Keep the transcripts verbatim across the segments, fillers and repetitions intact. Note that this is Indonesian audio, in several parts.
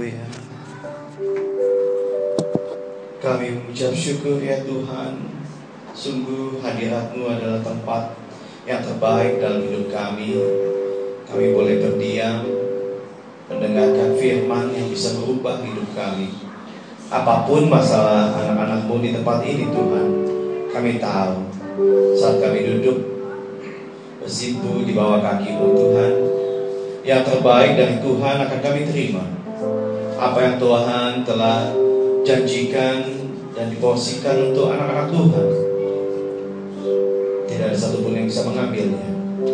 Haleluya. Kami mengucap syukur ya Tuhan. Sungguh hadirat-Mu adalah tempat yang terbaik dalam hidup kami. Kami boleh berdiam, mendengarkan firman yang bisa merubah hidup kami. Apapun masalah anak-anak-Mu di tempat ini Tuhan, kami tahu saat kami duduk bersimpu di bawah kaki-Mu Tuhan, yang terbaik dari Tuhan akan kami terima. Apa yang Tuhan telah janjikan dan diporsikan untuk anak-anak Tuhan, tidak ada satupun yang bisa mengambilnya.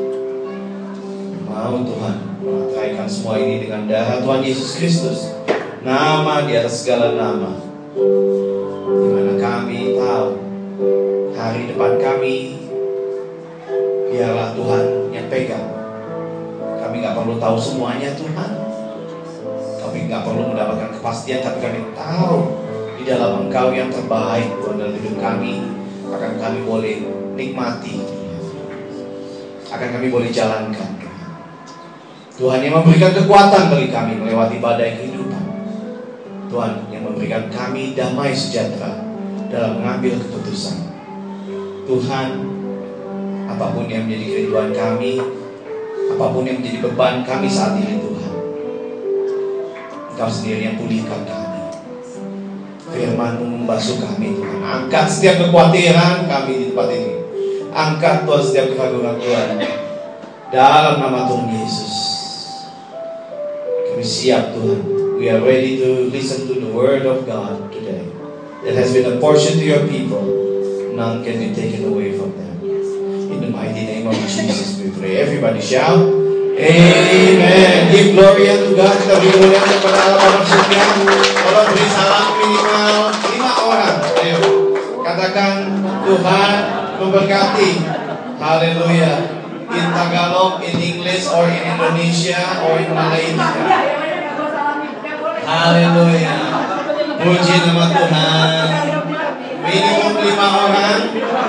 Mau Tuhan memataikan semua ini dengan darah Tuhan Yesus Kristus, nama di atas segala nama, di mana kami tahu hari depan kami biarlah Tuhan yang pegang. Kami gak perlu tahu semuanya Tuhan, kami gak perlu mendapatkan kepastian, tapi kami tahu di dalam Engkau yang terbaik Tuhan dalam hidup kami, akan kami boleh nikmati, akan kami boleh jalankan. Tuhan yang memberikan kekuatan bagi kami melewati badai kehidupan. Tuhan yang memberikan kami damai sejahtera dalam mengambil keputusan. Tuhan, apapun yang menjadi kerinduan kami, apapun yang menjadi beban kami saat ini Tuhan, Engkau sendiri yang pulihkan kami. Firman-Mu membasuh kami Tuhan. Angkat setiap kekhawatiran kami di tempat ini. Angkat Tuhan setiap keraguan-keraguan dalam nama Tuhan Yesus. Kami siap Tuhan. We are ready to listen to the word of God today. That has been a portion to your people. None can be taken away from them. In the mighty name of Jesus we pray. Everybody shout Amen. Give glory to God. Kita beri mulia kepada Allah Bapa surga. Tolong beri salam minimal lima orang. Ayo katakan Tuhan memberkati. Haleluya. In Tagalog, in English, or in Indonesia, or in Malaysia. Haleluya. Puji nama Tuhan. Minimum lima orang.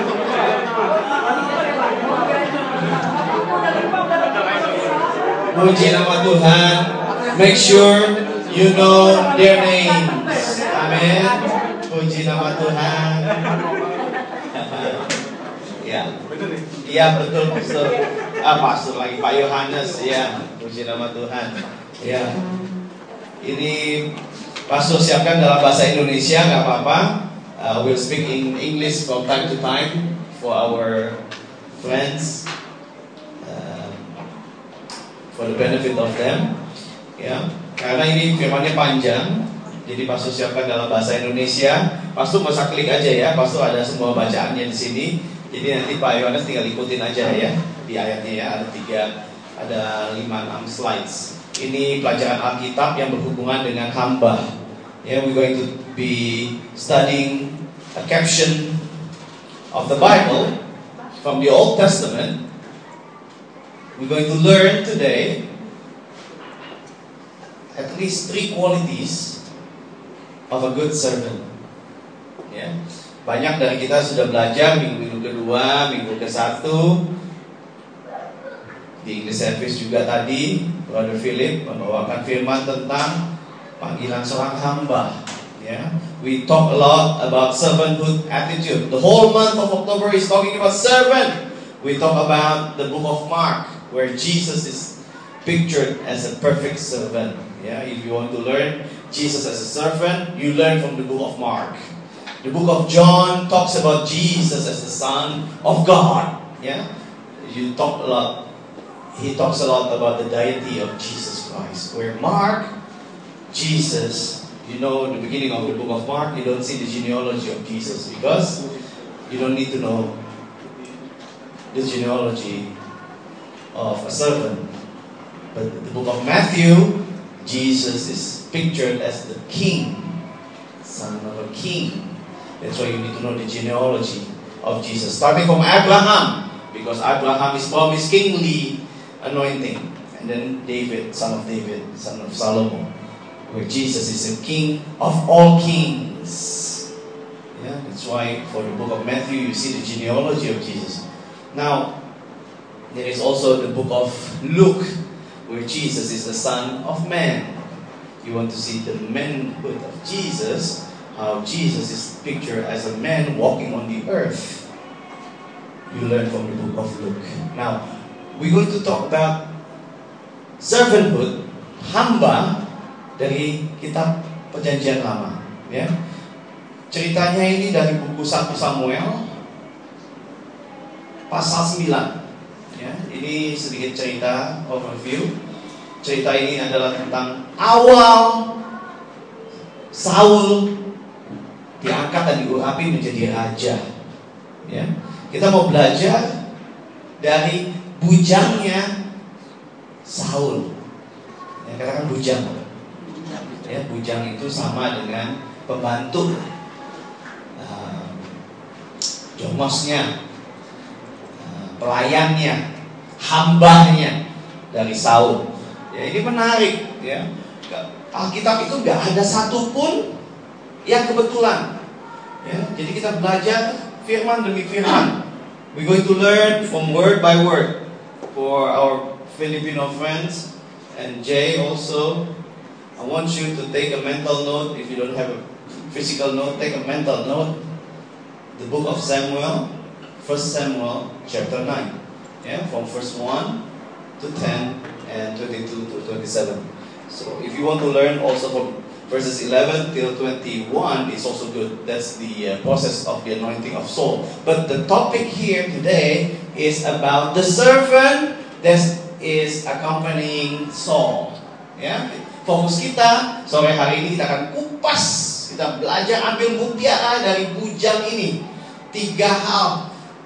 Puji nama Tuhan. Make sure you know their names. Amin. Puji nama Tuhan. Ya, iya betul pastor. Ah pastor lagi Pak Yohanes ya. Puji nama Tuhan. Ya, ini pastor siapkan dalam bahasa Indonesia, nggak apa-apa. Uh, we'll speak in English from time to time for our friends. For the benefit of them, ya. Karena ini firmannya panjang, jadi pastor siapkan dalam bahasa Indonesia. Pastor nggak usah klik aja ya, pastor ada semua bacaannya di sini. Jadi nanti Pak Yohanes tinggal ikutin aja ya di ayatnya ya, ada tiga, ada lima enam slides. Ini pelajaran Alkitab yang berhubungan dengan hamba. Ya, we're going to be studying a caption of the Bible from the Old Testament. We're going to learn today at least three qualities of a good servant. Ya, banyak dari kita sudah belajar minggu kedua, minggu ke satu di English service juga tadi. Brother Philip membawakan firman tentang panggilan seorang hamba. Ya, we talk a lot about servanthood attitude. The whole month of October is talking about servant. We talk about the book of Mark, where Jesus is pictured as a perfect servant. Yeah, if you want to learn Jesus as a servant, you learn from the book of Mark. The book of John talks about Jesus as the Son of God. Yeah, you talk a lot. He talks a lot about the deity of Jesus Christ. Where Mark, Jesus, you know, the beginning of the book of Mark, you don't see the genealogy of Jesus because you don't need to know the genealogy of a servant. But the book of Matthew, Jesus is pictured as the king, son of a king. That's why you need to know the genealogy of Jesus, starting from Abraham, because Abraham is promised kingly anointing, and then David, son of David, son of Solomon, where Jesus is a king of all kings. Yeah, that's why for the book of Matthew you see the genealogy of Jesus. Now, there is also the book of Luke, where Jesus is the Son of Man. You you want to see the manhood of Jesus, how Jesus is pictured as a man walking on the earth, you learn from the book of Luke. Now, we're going to talk about servanthood, hamba, dari kitab Perjanjian Lama. Ya, ceritanya ini dari buku satu Samuel pasal sembilan. Ya, ini sedikit cerita overview. Cerita ini adalah tentang awal Saul diangkat dan diurapi menjadi raja. Ya, kita mau belajar dari bujangnya Saul. Ya, katakan bujang. Ya, bujang itu sama dengan pembantu, uh, jomosnya, uh, pelayannya, hambanya dari Saul. Ya, ini menarik. Ya, Alkitab itu nggak ada satupun yang kebetulan. Ya, jadi kita belajar firman demi firman. We're going to learn from word by word. For our Filipino friends and Jay also, I want you to take a mental note. If you don't have a physical note, take a mental note. The book of Samuel, First Samuel chapter nine. Yeah, from verse one to ten and twenty-two to twenty-seven. So if you want to learn also from verses eleven till twenty-one, it's also good. That's the uh, process of the anointing of Saul. But the topic here today is about the servant that is accompanying Saul. Ya, fokus kita sore hari ini kita akan kupas, kita belajar ambil mutiara dari bujang ini. Tiga hal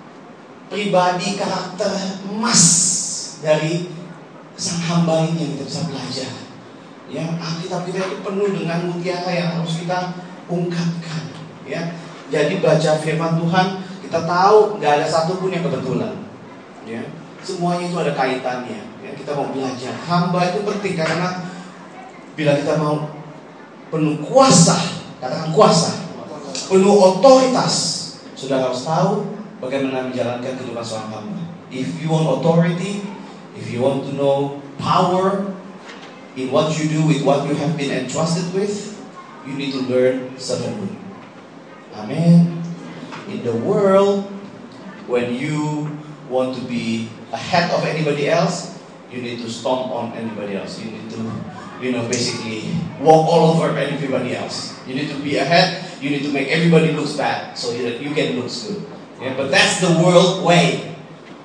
pribadi karakter emas dari sang hamba ini yang kita bisa belajar. Ya, Alkitab kita itu penuh dengan mutiara yang harus kita ungkapkan. Ya, jadi baca firman Tuhan, kita tahu nggak ada satupun yang kebetulan. Ya, semuanya itu ada kaitannya. Ya, kita mau belajar. Hamba itu penting karena bila kita mau penuh kuasa, katakan kuasa, penuh otoritas, sudah harus tahu bagaimana menjalankan kehidupan seorang hamba. If you want authority, if you want to know power in what you do with what you have been entrusted with, you need to learn servanthood. Amen. In the world, when you want to be ahead of anybody else, you need to stomp on anybody else. You need to, you know, basically walk all over everybody else. You need to be ahead. You need to make everybody look bad so that you can look good. Yeah, but that's the world way.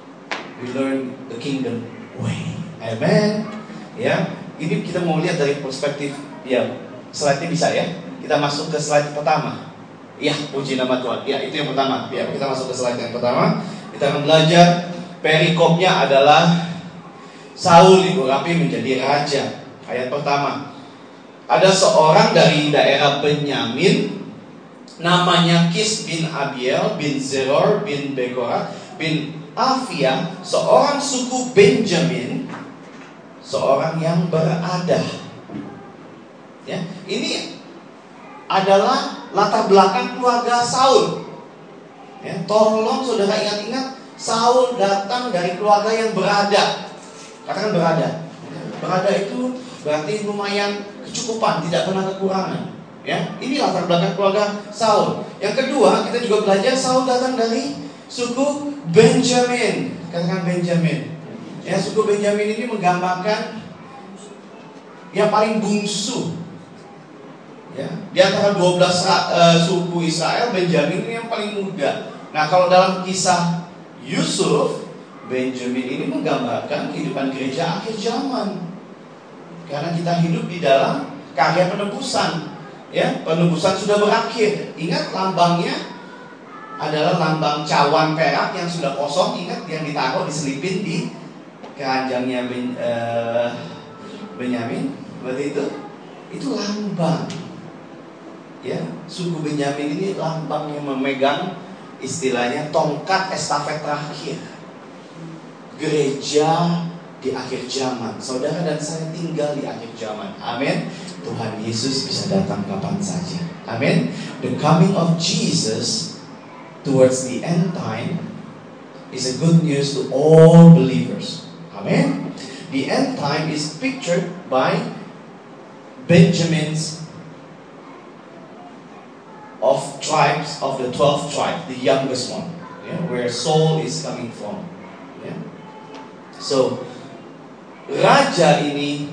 We learn the kingdom way. Amen. Ya, ini kita mau lihat dari perspektif. Ya, slide-nya bisa ya. Kita masuk ke slide pertama. Ya, puji nama Tuhan. Ya, itu yang pertama. Ya, kita masuk ke slide yang pertama. Kita akan belajar perikopnya adalah Saul diurapi menjadi raja. Ayat pertama. Ada seorang dari daerah Benyamin, namanya Kis bin Abiel bin Zeror bin Bekora bin Afia, seorang suku Benjamin, seorang yang berada. Ya, ini adalah latar belakang keluarga Saul. Ya, tolong saudara ingat-ingat, Saul datang dari keluarga yang berada. Katakan berada. Berada itu berarti lumayan kecukupan, tidak pernah kekurangan. Ya, ini latar belakang keluarga Saul. Yang kedua, kita juga belajar Saul datang dari suku Benjamin. Katakan Benjamin. Ya, suku Benjamin ini menggambarkan yang paling bungsu. Ya, di antara dua belas uh, suku Israel, Benjamin ini yang paling muda. Nah, kalau dalam kisah Yusuf, Benjamin ini menggambarkan kehidupan gereja akhir zaman. Karena kita hidup di dalam karya penebusan. Ya, penebusan sudah berakhir. Ingat lambangnya adalah lambang cawan perak yang sudah kosong. Ingat yang ditaruh diselipin di keranjangnya ben, uh, Benyamin. Berarti itu itu lambang. Ya, suku Benyamin ini lambang yang memegang istilahnya tongkat estafet terakhir. Gereja di akhir zaman. Saudara dan saya tinggal di akhir zaman. Amin. Tuhan Yesus bisa datang kapan saja. Amin. The coming of Jesus towards the end time is a good news to all believers. Amin. The end time is pictured by Benjamin's of tribes of the twelve tribes, the youngest one, yeah, where Saul is coming from. Yeah. So, raja ini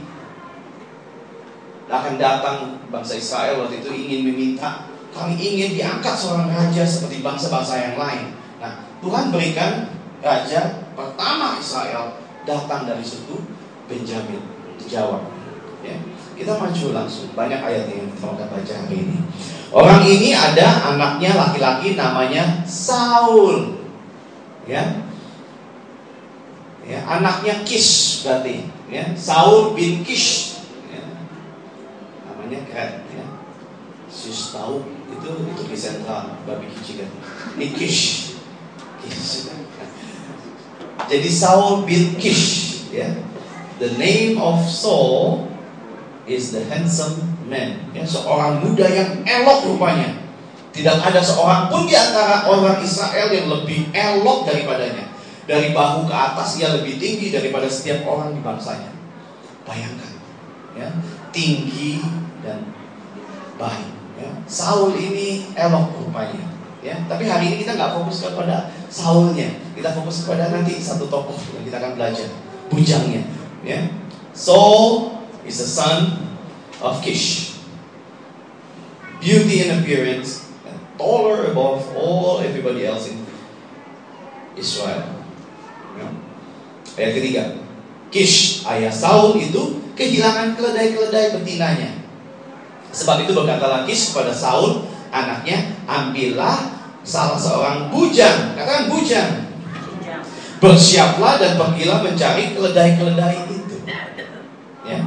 akan datang bangsa Israel waktu itu ingin meminta, kami ingin diangkat seorang raja seperti bangsa-bangsa yang lain. Nah, Tuhan berikan raja pertama Israel datang dari suku Benjamin, dijawab. Ya. Kita maju langsung, banyak ayat yang kita akan baca hari ini. Orang ini ada anaknya laki-laki namanya Saul. Ya. Ya, anaknya Kish berarti, ya. Saul bin Kish. Ya. Namanya keren, ya. Sus tahu itu itu di sentral babi kicik kan. Ini Kish. Kish. Jadi Saul bin Kish, ya. The name of Saul is the handsome man, ya, seorang muda yang elok rupanya. Tidak ada seorang pun di antara orang Israel yang lebih elok daripadanya. Dari bahu ke atas ia lebih tinggi daripada setiap orang di bangsanya. Bayangkan, ya, tinggi dan baik. Ya. Saul ini elok rupanya. Ya. Tapi hari ini kita nggak fokus kepada Saulnya, kita fokus kepada nanti satu tokoh yang kita akan belajar, bujangnya. Ya. Saul is the son of Kish. Beauty in appearance, and taller above all everybody else in Israel. Ya. Ayat ketiga, Kish ayah Saul itu kehilangan keledai-keledai betinanya. Sebab itu berkatalah Kish kepada Saul anaknya, ambillah salah seorang bujang, katakan bujang, bersiaplah dan pergilah mencari keledai-keledai itu. Ya.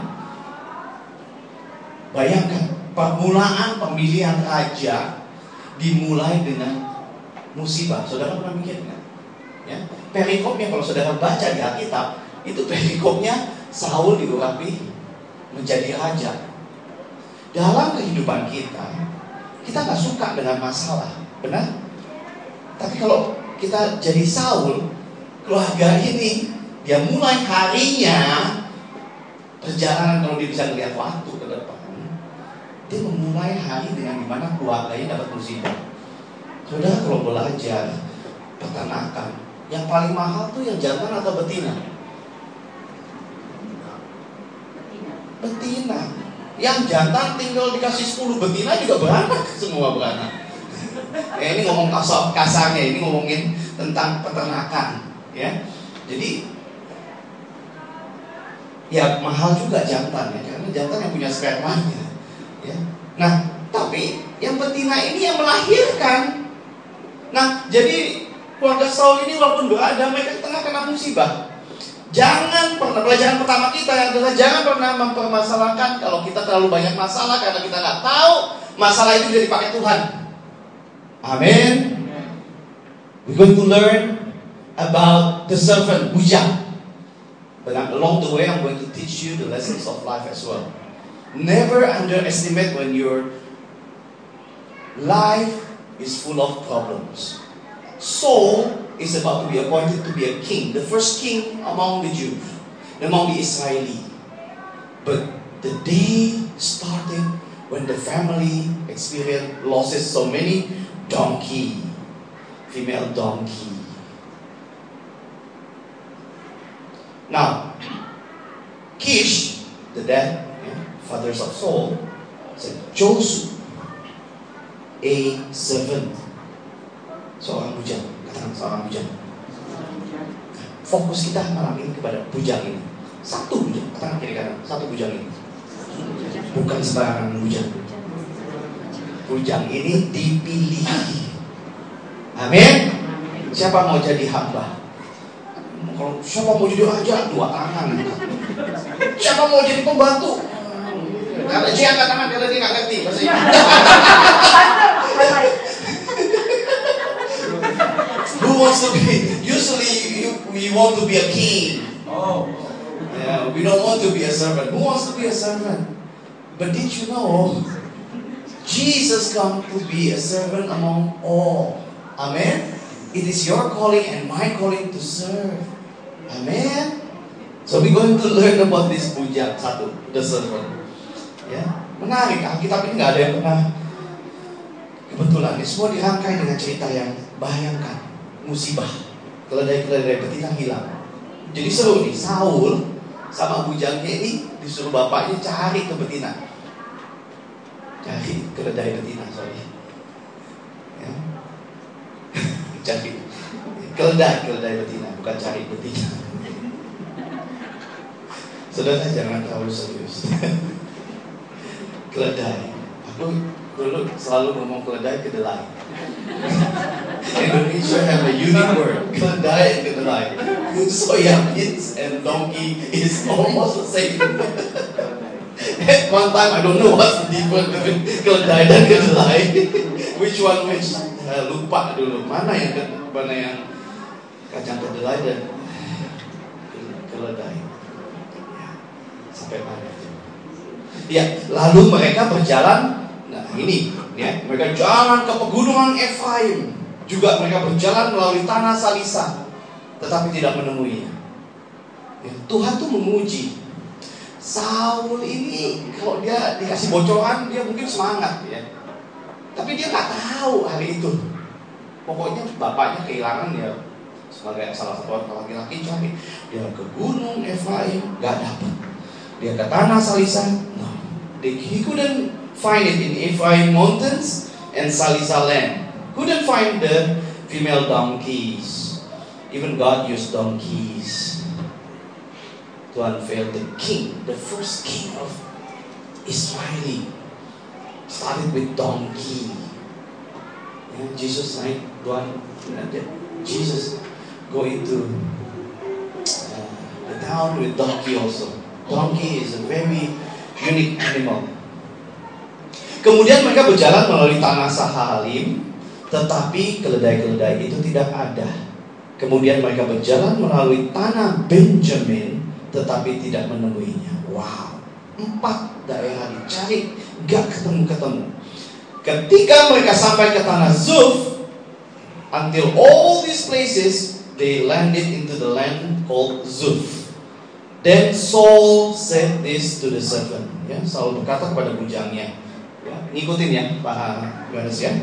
Bayangkan, permulaan pemilihan raja dimulai dengan musibah. Saudara pernah mikir kan? Ya, perikopnya kalau saudara baca di Alkitab, itu perikopnya Saul diurapi menjadi raja. Dalam kehidupan kita, kita nggak suka dengan masalah, benar? Tapi kalau kita jadi Saul, keluarga ini, dia mulai harinya perjalanan, kalau dia bisa melihat waktu ke depan, dia memulai hari dengan dimana keluarganya dapat musibah. Saudara kalau belajar peternakan, yang paling mahal tuh yang jantan atau betina? Betina. Yang jantan tinggal dikasih sepuluh betina juga beranak, semua beranak. Ya, ini ngomong kasar, kasarnya, ini ngomongin tentang peternakan, ya. Jadi ya mahal juga jantan, ya, karena jantan yang punya spermanya. Ya. Nah, tapi yang betina ini yang melahirkan. Nah, jadi keluarga Saul ini walaupun berada, mereka di tengah kena musibah. Jangan pernah, pelajaran pertama kita adalah jangan pernah mempermasalahkan kalau kita terlalu banyak masalah karena kita nggak tahu masalah itu bisa dipakai Tuhan. Amin. We're going to learn about the servant bujang. But along the way, I'm going to teach you the lessons of life as well. Never underestimate when your life is full of problems. Saul is about to be appointed to be a king, the first king among the Jews, among the Israeli. But the day started when the family experienced losses, so many donkey, female donkey. Now, Kish, the dad, fathers of Saul, said, chose a servant. Seorang bujang, katakan seorang bujang. Fokus kita malam ini kepada bujang ini. Satu bujang, katakan kiri kanan, satu bujang ini. Bukan sembarangan bujang. Bujang ini dipilih. Amin. Siapa mau jadi hamba? Kalau siapa mau jadi raja, dua tangan. Siapa mau jadi pembantu? Karena dia angkat tangan, karena dia nggak ngerti bahasa Inggris. Who wants to be? Usually you, we want to be a king. Oh, yeah, we don't want to be a servant. Who wants to be a servant? But did you know Jesus come to be a servant among all? Amen. It is your calling and my calling to serve. Amen. So we're going to learn about this bujang satu, the servant. Ya, menarik. Alkitab ini nggak ada yang pernah kebetulan. Ini semua dirangkai dengan cerita yang bayangkan musibah, keledai-keledai betina hilang. Jadi seru nih, Saul sama bujangnya ini disuruh bapaknya cari ke betina, cari keledai betina, sorry, ya. Cari keledai keledai betina, bukan cari betina. Saudara jangan terlalu serius. Keledai, aku dulu selalu ngomong keledai kedelai. Indonesia have a unique word, keledai and kedelai. Soya beans and donkey is almost the same. At one time I don't know what's the difference between keledai dan kedelai. Which one which? Uh, lupa dulu mana yang mana yang kacang kedelai dan keledai. Sampai mana? Ya, lalu mereka berjalan. Nah ini, ya, mereka jalan ke pegunungan Efraim. Juga mereka berjalan melalui tanah Salisa, tetapi tidak menemuinya. Ya, Tuhan tuh menguji Saul ini. Kalau dia dikasih bocoran, dia mungkin semangat, ya. Tapi dia nggak tahu hari itu. Pokoknya bapaknya kehilangan, ya. Sebagai salah satu orang laki-laki cari, dia ke gunung Efraim, nggak dapat. Dia ke tanah Salisa, no. He couldn't find it in Ephraim mountains and Salisa land. Couldn't find the female donkeys. Even God used donkeys to unveil the king, the first king of Israel. Started with donkey. Yeah, Jesus naik Tuhan, Jesus go into uh, the town with donkey also. Donkey is a very unique animal. Kemudian mereka berjalan melalui tanah Sahalim, tetapi keledai-keledai itu tidak ada. Kemudian mereka berjalan melalui tanah Benjamin, tetapi tidak menemuinya. Wow, empat daerah dicari, gak ketemu-ketemu. Ketika mereka sampai ke tanah Zuf, until all these places, they landed into the land called Zuf. Then Saul said this to the servant. Ya, Saul berkata kepada bujangnya. Ya, ngikutin ya, Pak Yohanes ya.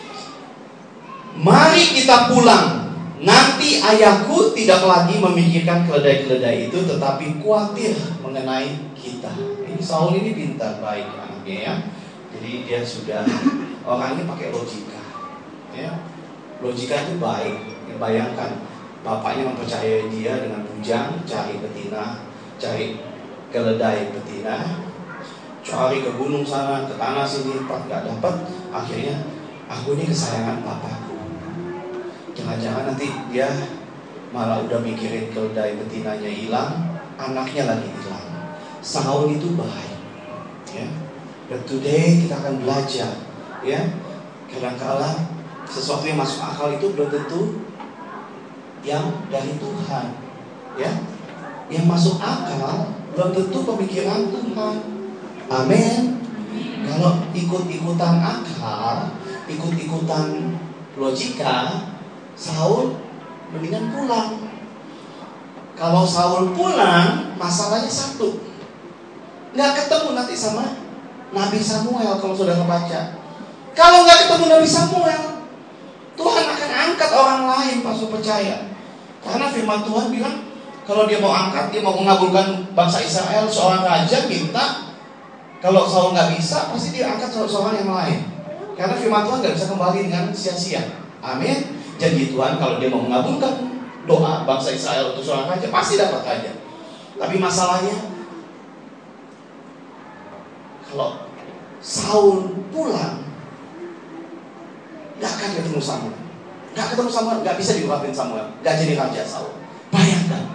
Mari kita pulang. Nanti ayahku tidak lagi memikirkan keledai-keledai itu, tetapi khawatir mengenai kita. Ini Saul ini pintar, baik anaknya ya. Jadi dia sudah orangnya pakai logika. Ya, logika itu baik. Ya, bayangkan. Bapaknya mempercayai dia dengan bujang, cari betina, cari keledai betina, cari ke gunung sana, ke tanah sini, nggak dapat. Akhirnya, aku ini kesayangan papaku. Jangan-jangan nanti dia malah udah mikirin keledai betinanya hilang, anaknya lagi hilang. Saul itu baik, ya. But today kita akan belajar, ya. Kadang-kala sesuatu yang masuk akal itu belum tentu yang dari Tuhan, ya. Yang masuk akal belum tentu pemikiran Tuhan. Amin. Kalau ikut-ikutan akal, ikut-ikutan logika, Saul mendingan pulang. Kalau Saul pulang, masalahnya satu, nggak ketemu nanti sama Nabi Samuel. Kalau saudara baca, kalau nggak ketemu Nabi Samuel, Tuhan akan angkat orang lain, pastor percaya. Karena firman Tuhan bilang, kalau dia mau angkat, dia mau mengabulkan bangsa Israel, seorang raja minta, kalau Saul nggak bisa, pasti dia angkat seorang yang lain. Karena firman Tuhan nggak bisa kembali dengan sia-sia. Amin. Janji Tuhan kalau dia mau mengabulkan doa bangsa Israel untuk seorang raja, pasti dapat raja. Tapi masalahnya, kalau Saul pulang, nggak akan ketemu Samuel. Nggak ketemu Samuel, nggak bisa diuratin Samuel, nggak jadi raja Saul. Bayangkan.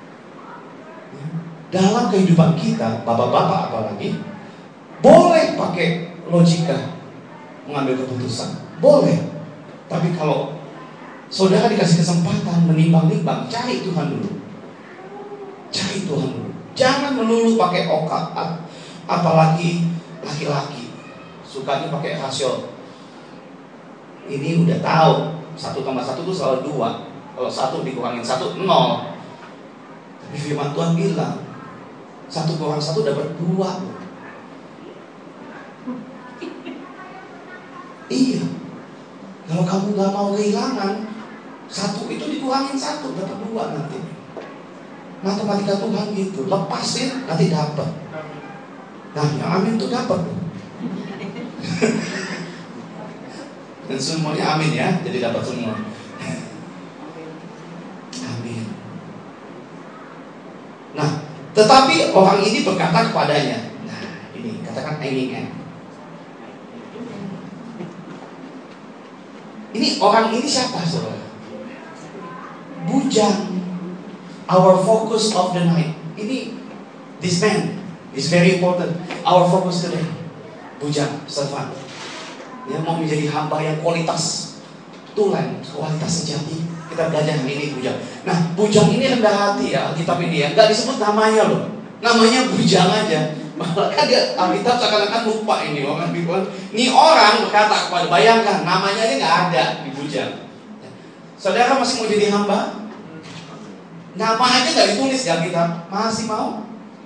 Dalam kehidupan kita, bapak-bapak apalagi, boleh pakai logika mengambil keputusan, boleh. Tapi kalau saudara dikasih kesempatan menimbang-nimbang, cari Tuhan dulu. Cari Tuhan dulu. Jangan melulu pakai okat, apalagi laki-laki sukanya pakai rasio. Ini udah tahu satu tambah satu itu selalu dua. Kalau satu dikurangin satu, nol. Tapi firman Tuhan bilang satu kurang satu dapat dua. Iya. Kalau kamu gak mau kehilangan, satu itu dikurangin satu, dapat dua nanti. Matematika Tuhan gitu, lepasin nanti dapat. Nah, yang amin tuh dapat. Dan semuanya amin ya, jadi dapat semua. Amin. Nah, tetapi orang ini berkata kepadanya, nah ini katakan enging. Ini orang ini siapa, saudara? Bujang. Our focus of the night. Ini, this man is very important. Our focus today. Bujang, servant. Dia mau menjadi hamba yang kualitas. Tulen, kualitas sejati. Kita belajar hari ini Bujang. Nah, Bujang ini rendah hati ya, Alkitab ini ya. Gak disebut namanya loh. Namanya Bujang aja. Maka dia Alkitab seakan-akan lupa ini orang bilang. Ini orang berkata kepada, bayangkan namanya aja gak ada di Bujang. Saudara masih mau jadi hamba? Nama aja gak ditulis di Alkitab. Masih mau?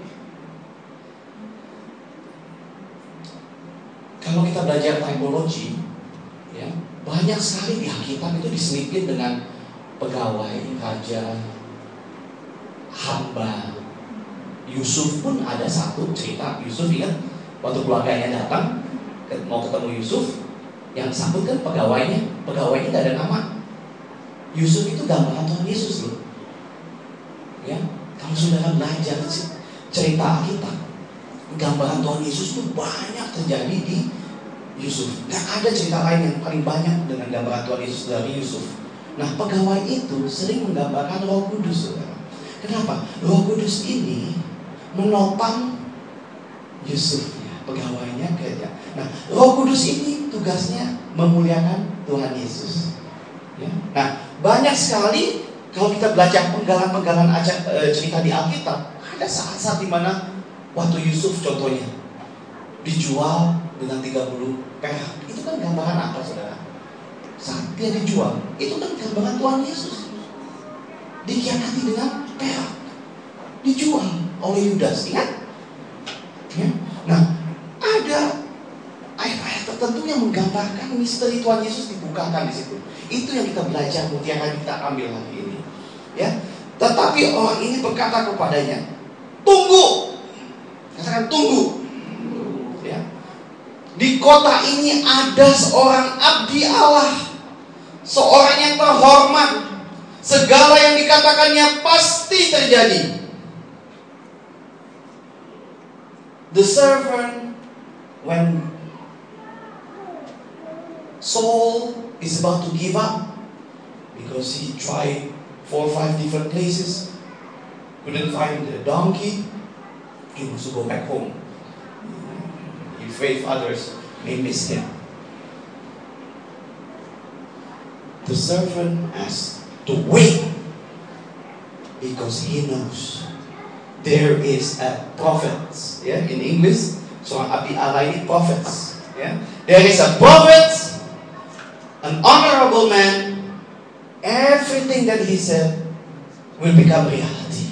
Kalau kita belajar typology ya, banyak sekali di Alkitab itu diselipin dengan pegawai, raja, hamba. Yusuf pun ada satu cerita. Yusuf ingat waktu keluarganya datang mau ketemu Yusuf, yang sambut kan pegawainya. Pegawainya gak ada nama. Yusuf itu gambaran Tuhan Yesus loh. Ya, kalau saudara belajar cerita Alkitab, gambaran Tuhan Yesus itu banyak terjadi di Yusuf. Gak ada cerita lain yang paling banyak dengan gambaran Tuhan Yesus dari Yusuf. Nah, pegawai itu sering menggambarkan Roh Kudus, saudara. Kenapa? Roh Kudus ini menopang Yusufnya, pegawainya kerja. Nah, Roh Kudus ini tugasnya memuliakan Tuhan Yesus. Ya. Nah, banyak sekali kalau kita belajar penggalan-penggalan cerita di Alkitab, ada saat-saat di mana waktu Yusuf contohnya dijual dengan tiga puluh perak. Itu kan gambaran apa, saudara? Saat dia dijual, itu kan gambaran Tuhan Yesus. Dikhianati dengan perak, dijual oleh Yudas, ingat? Ya? Nah, ada ayat-ayat tertentu yang menggambarkan misteri Tuhan Yesus dibukakan di situ. Itu yang kita belajar, mutiara kita ambil hari ini. Ya, tetapi orang ini berkata kepadanya, tunggu. Katakan tunggu. Ya. Di kota ini ada seorang abdi Allah, seorang yang terhormat. Segala yang dikatakannya pasti terjadi. The servant, when Saul is about to give up because he tried four or five different places, couldn't find the donkey, he wants to go back home. He afraid others may miss him. The servant asked to wait because he knows there is a prophet. Yeah, in English, so abdi Allah ini prophets. Yeah, there is a prophet, an honorable man. Everything that he said will become reality.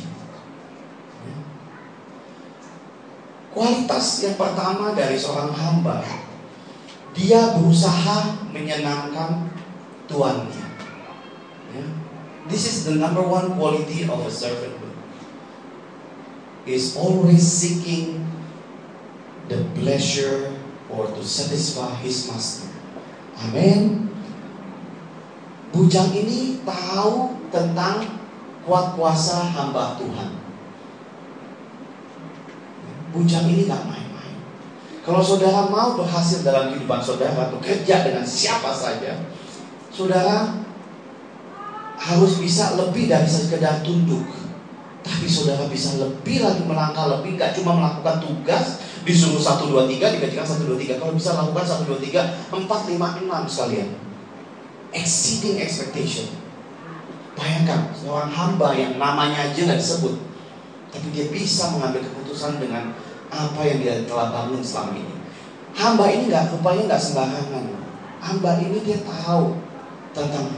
Kualitas yang pertama dari seorang hamba, dia berusaha menyenangkan tuannya. This is the number one quality of a servant. Is always seeking the pleasure or to satisfy his master. Amen. Bujang ini tahu tentang kuat kuasa hamba Tuhan. Bujang ini gak main-main. Kalau saudara mau berhasil dalam kehidupan saudara, bekerja dengan siapa saja, saudara harus bisa lebih dari sekedar tunduk. Tapi saudara bisa lebih lagi melangkah lebih, gak cuma melakukan tugas, disuruh satu, dua, tiga, dikerjakan satu, dua, tiga. Kalau bisa lakukan satu, dua, tiga, empat, lima, enam sekalian. Exceeding expectation. Bayangkan seorang hamba yang namanya aja gak disebut, tapi dia bisa mengambil keputusan dengan apa yang dia telah bangun selama ini. Hamba ini gak, rupanya gak sembarangan. Hamba ini dia tahu tentang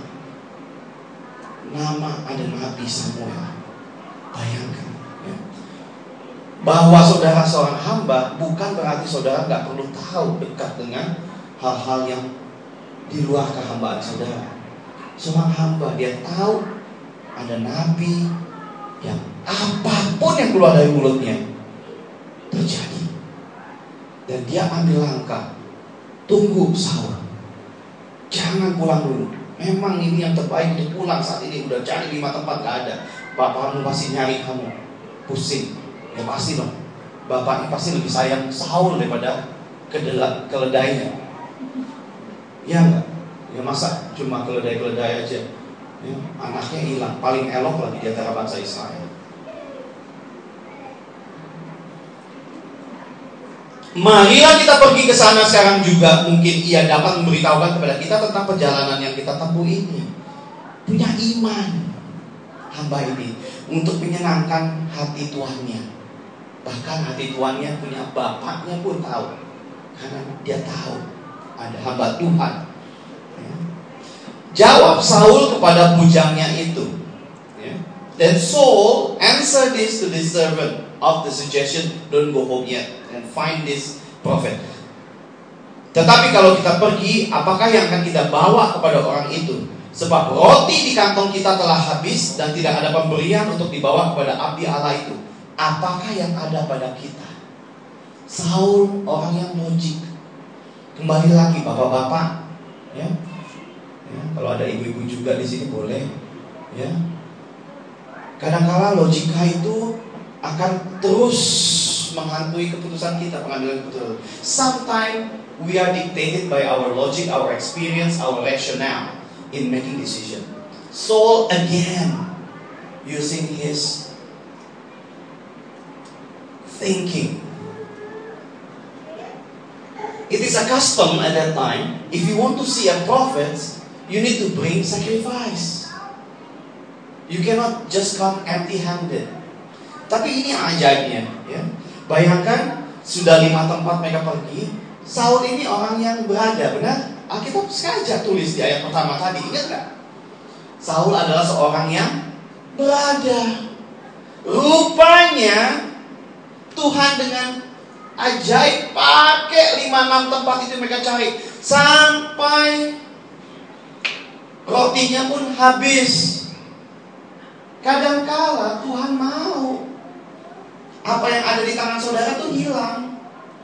nama ada Nabi Samuel. Bayangkan ya, bahwa saudara seorang hamba bukan berarti saudara gak perlu tahu dekat dengan hal-hal yang di luar kehambaan saudara. Seorang hamba, dia tahu ada nabi yang apapun yang keluar dari mulutnya terjadi. Dan dia ambil langkah, tunggu Saul, jangan pulang dulu. Memang ini yang terbaik untuk pulang saat ini. Udah cari lima tempat gak ada. Bapakmu pasti nyari kamu, pusing. Ya pasti dong, bapaknya pasti lebih sayang Saul daripada keledainya. Ya enggak? Ya masa cuma keledai-keledai aja ya, anaknya hilang, paling elok lagi di antara bangsa Israel. Marilah kita pergi ke sana sekarang juga. Mungkin ia dapat memberitahukan kepada kita tentang perjalanan yang kita tempuh ini. Punya iman hamba ini untuk menyenangkan hati tuannya. Bahkan hati tuannya punya bapaknya pun tahu, karena dia tahu ada hamba Tuhan. Ya. Jawab Saul kepada bujangnya itu. Ya. Then Saul answered this to the servant of the suggestion, don't go home yet and find this prophet. Tetapi kalau kita pergi, apakah yang akan kita bawa kepada orang itu? Sebab roti di kantong kita telah habis dan tidak ada pemberian untuk dibawa kepada abdi Allah itu. Apakah yang ada pada kita? Saul orang yang logik. Kembali lagi bapak-bapak, ya. Ya, kalau ada ibu-ibu juga di sini boleh, ya. Kadang-kala logika itu akan terus menghantui keputusan kita, pengambilan keputusan. Sometimes we are dictated by our logic, our experience, our rationale in making decision. Saul again using his thinking. It is a custom at that time. If you want to see a prophet, you need to bring sacrifice. You cannot just come empty-handed. Tapi ini ajaibnya, ya. Bayangkan sudah lima tempat mereka pergi. Saul ini orang yang berada, benar? Alkitab sengaja tulis di ayat pertama tadi, ingat nggak? Saul adalah seorang yang berada. Rupanya Tuhan dengan ajaib pakai lima enam tempat itu mereka cari sampai rotinya pun habis. Kadangkala Tuhan mau apa yang ada di tangan saudara tuh hilang.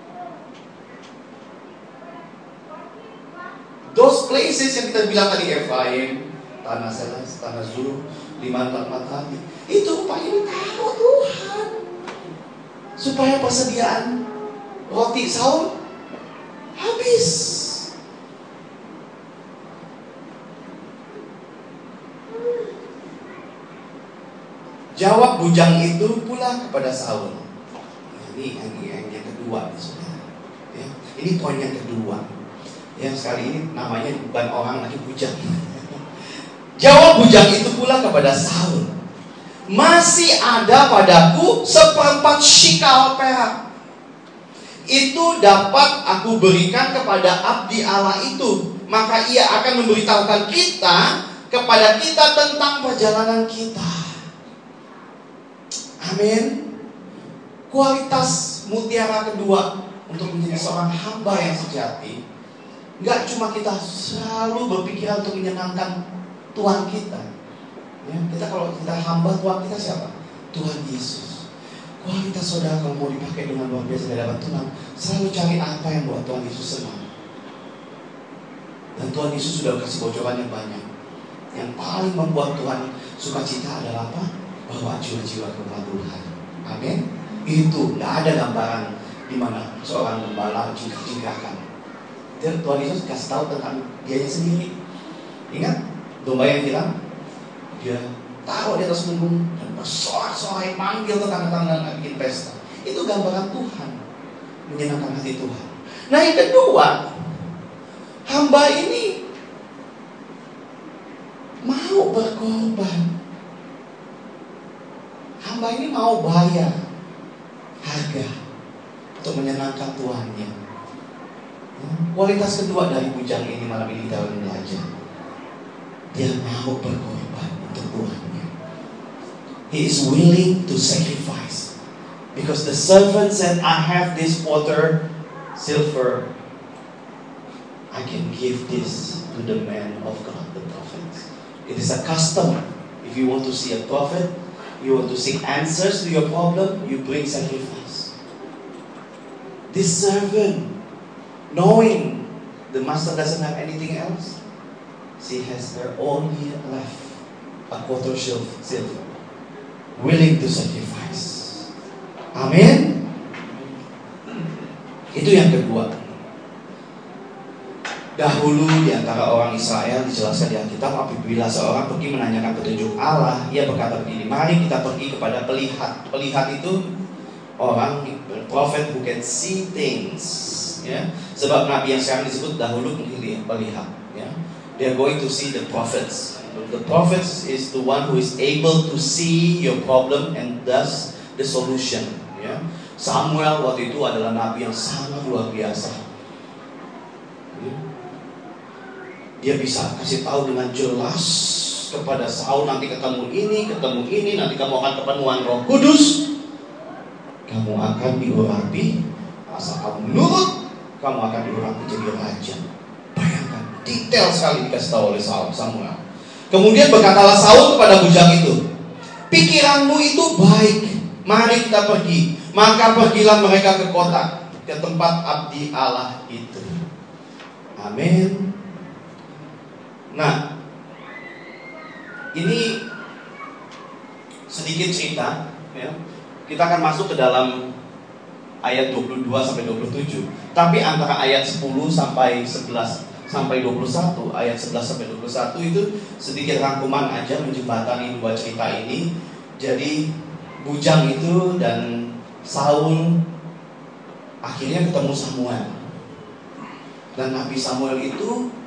Those places yang kita bilang tadi, Efraim, tanah Selas, tanah Zul, lima tempat tadi, itu rupanya ditaruh Tuhan supaya persediaan roti Saul habis. Jawab bujang itu pula kepada Saul. Ini yang, yang, yang kedua, saudara. Ya, ini poin yang kedua. Yang sekali ini namanya bukan orang lagi bujang. Jawab bujang itu pula kepada Saul, masih ada padaku seperempat shikal perak. Itu dapat aku berikan kepada abdi Allah itu, maka ia akan memberitahukan kita kepada kita tentang perjalanan kita. Amin. Kualitas mutiara kedua untuk menjadi seorang hamba yang sejati, gak cuma kita selalu berpikiran untuk menyenangkan Tuhan kita. Ya, kita kalau kita hamba Tuhan kita siapa? Tuhan Yesus. Kualitas saudara kalau mau dipakai dengan luar biasa di hadapan Tuhan, selalu cari apa yang buat Tuhan Yesus senang. Dan Tuhan Yesus sudah kasih bocoran yang banyak. Yang paling membuat Tuhan sukacita adalah apa? Bawa jiwa-jiwa ke rumah Tuhan. Amin. Itu gak ada gambaran di mana seorang gembala jingkrak-jingkrakan. Tuhan Yesus kasih tahu tentang dianya sendiri. Ingat domba yang hilang? Dia taruh di atas punggung dan bersorak-sorai manggil tetangga-tetangga dan bikin pesta. Itu gambaran Tuhan, menyenangkan hati Tuhan. Nah yang kedua, hamba ini mau berkorban. Hamba ini mau bayar harga untuk menyenangkan Tuhannya. Kualitas kedua dari bujang ini malam ini kita akan belajar. Dia mau berkorban untuk Tuhannya. He is willing to sacrifice. Because the servant said, I have this water, silver. I can give this to the man of God, the prophet. It is a custom. If you want to see a prophet, you want to seek answers to your problem, you bring sacrifice. This servant, knowing the master doesn't have anything else, she has her only left, a quarter silver, willing to sacrifice. Amin. Itu yang kedua. Dahulu di antara orang Israel dijelaskan di Alkitab, apabila seorang pergi menanyakan petunjuk Allah, ia berkata begini, mari kita pergi kepada pelihat. Pelihat itu orang, prophet who can see things, ya. Sebab nabi yang sekarang disebut dahulu pelihat, ya. They are going to see the prophets. The prophets is the one who is able to see your problem and thus the solution, ya. Samuel waktu itu adalah nabi yang sangat luar biasa. Dia bisa kasih tahu dengan jelas kepada Saul, nanti ketemu ini, ketemu ini, nanti kamu akan kepenuhan Roh Kudus, kamu akan diurapi, asal kamu nurut, kamu akan diurapi jadi raja. Bayangkan, detail sekali dikasih tahu oleh Saul, Samuel. Kemudian berkatalah Saul kepada bujang itu, pikiranmu itu baik, mari kita pergi. Maka pergilah mereka ke kota, ke tempat abdi Allah itu. Amin. Nah, ini sedikit cerita, ya. Kita akan masuk ke dalam ayat dua puluh dua sampai dua puluh tujuh. Tapi antara ayat sepuluh sampai sebelas sampai dua puluh satu, ayat sebelas sampai dua puluh satu itu sedikit rangkuman aja menjembatani dua cerita ini. Jadi bujang itu dan Saul akhirnya ketemu Samuel. Dan Nabi Samuel itu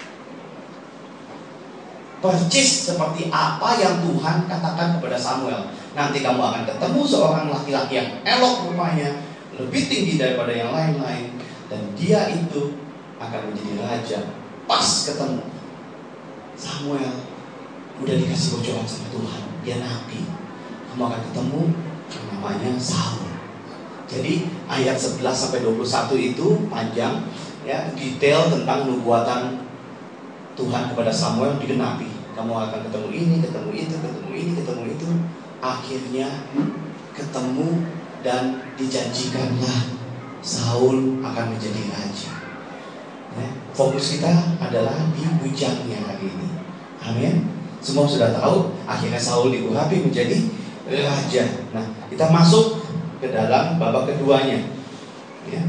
percis seperti apa yang Tuhan katakan kepada Samuel. Nanti kamu akan ketemu seorang laki-laki yang elok rupanya, lebih tinggi daripada yang lain-lain, dan dia itu akan menjadi raja. Pas ketemu Samuel, udah dikasih bocoran sama Tuhan, dia nabi. Kamu akan ketemu yang namanya Saul. Jadi ayat sebelas sampai dua puluh satu itu panjang, ya, detail tentang nubuatan Tuhan kepada Samuel digenapi. Kamu akan ketemu ini, ketemu itu, ketemu ini, ketemu itu. Akhirnya ketemu dan dijanjikanlah Saul akan menjadi raja. Ya, fokus kita adalah di bujangnya hari ini. Amin. Semua sudah tahu, akhirnya Saul diurapi menjadi raja. Nah, kita masuk ke dalam babak keduanya. Ya.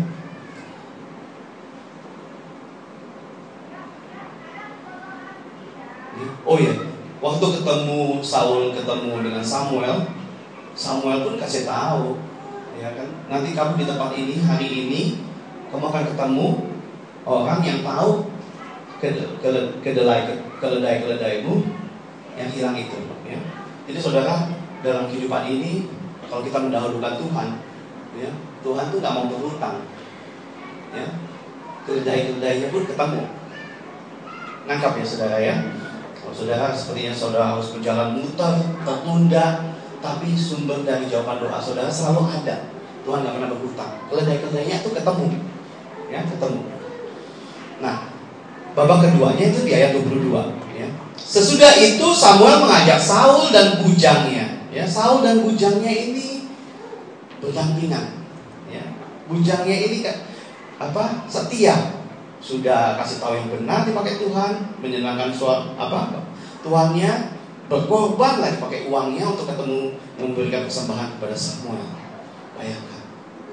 Oh ya, waktu ketemu Saul ketemu dengan Samuel, Samuel pun kasih tahu, ya kan, nanti kamu di tempat ini hari ini kamu akan ketemu orang yang tahu kedelai keledai keledaimu yang hilang itu. Ya. Jadi saudara, dalam kehidupan ini kalau kita mendahulukan Tuhan, ya, Tuhan tuh nggak mau berhutang. Ya, keledai keledainya pun ketemu. Nangkap ya saudara ya. Kalau saudara sepertinya saudara harus berjalan muter, tertunda, tapi sumber dari jawaban doa saudara selalu ada. Tuhan nggak pernah berhutang. Keledai-keledainya itu ketemu, ya ketemu. Nah, babak keduanya itu di ayat dua puluh dua. Ya. Sesudah itu Samuel mengajak Saul dan bujangnya. Ya, Saul dan bujangnya ini berdampingan. Ya, bujangnya ini kan apa? Setia. Sudah kasih tahu yang benar dipakai Tuhan, menyenangkan suami apa tuannya, berkorban lagi pakai uangnya untuk ketemu memberikan persembahan kepada Samuel. Bayangkan,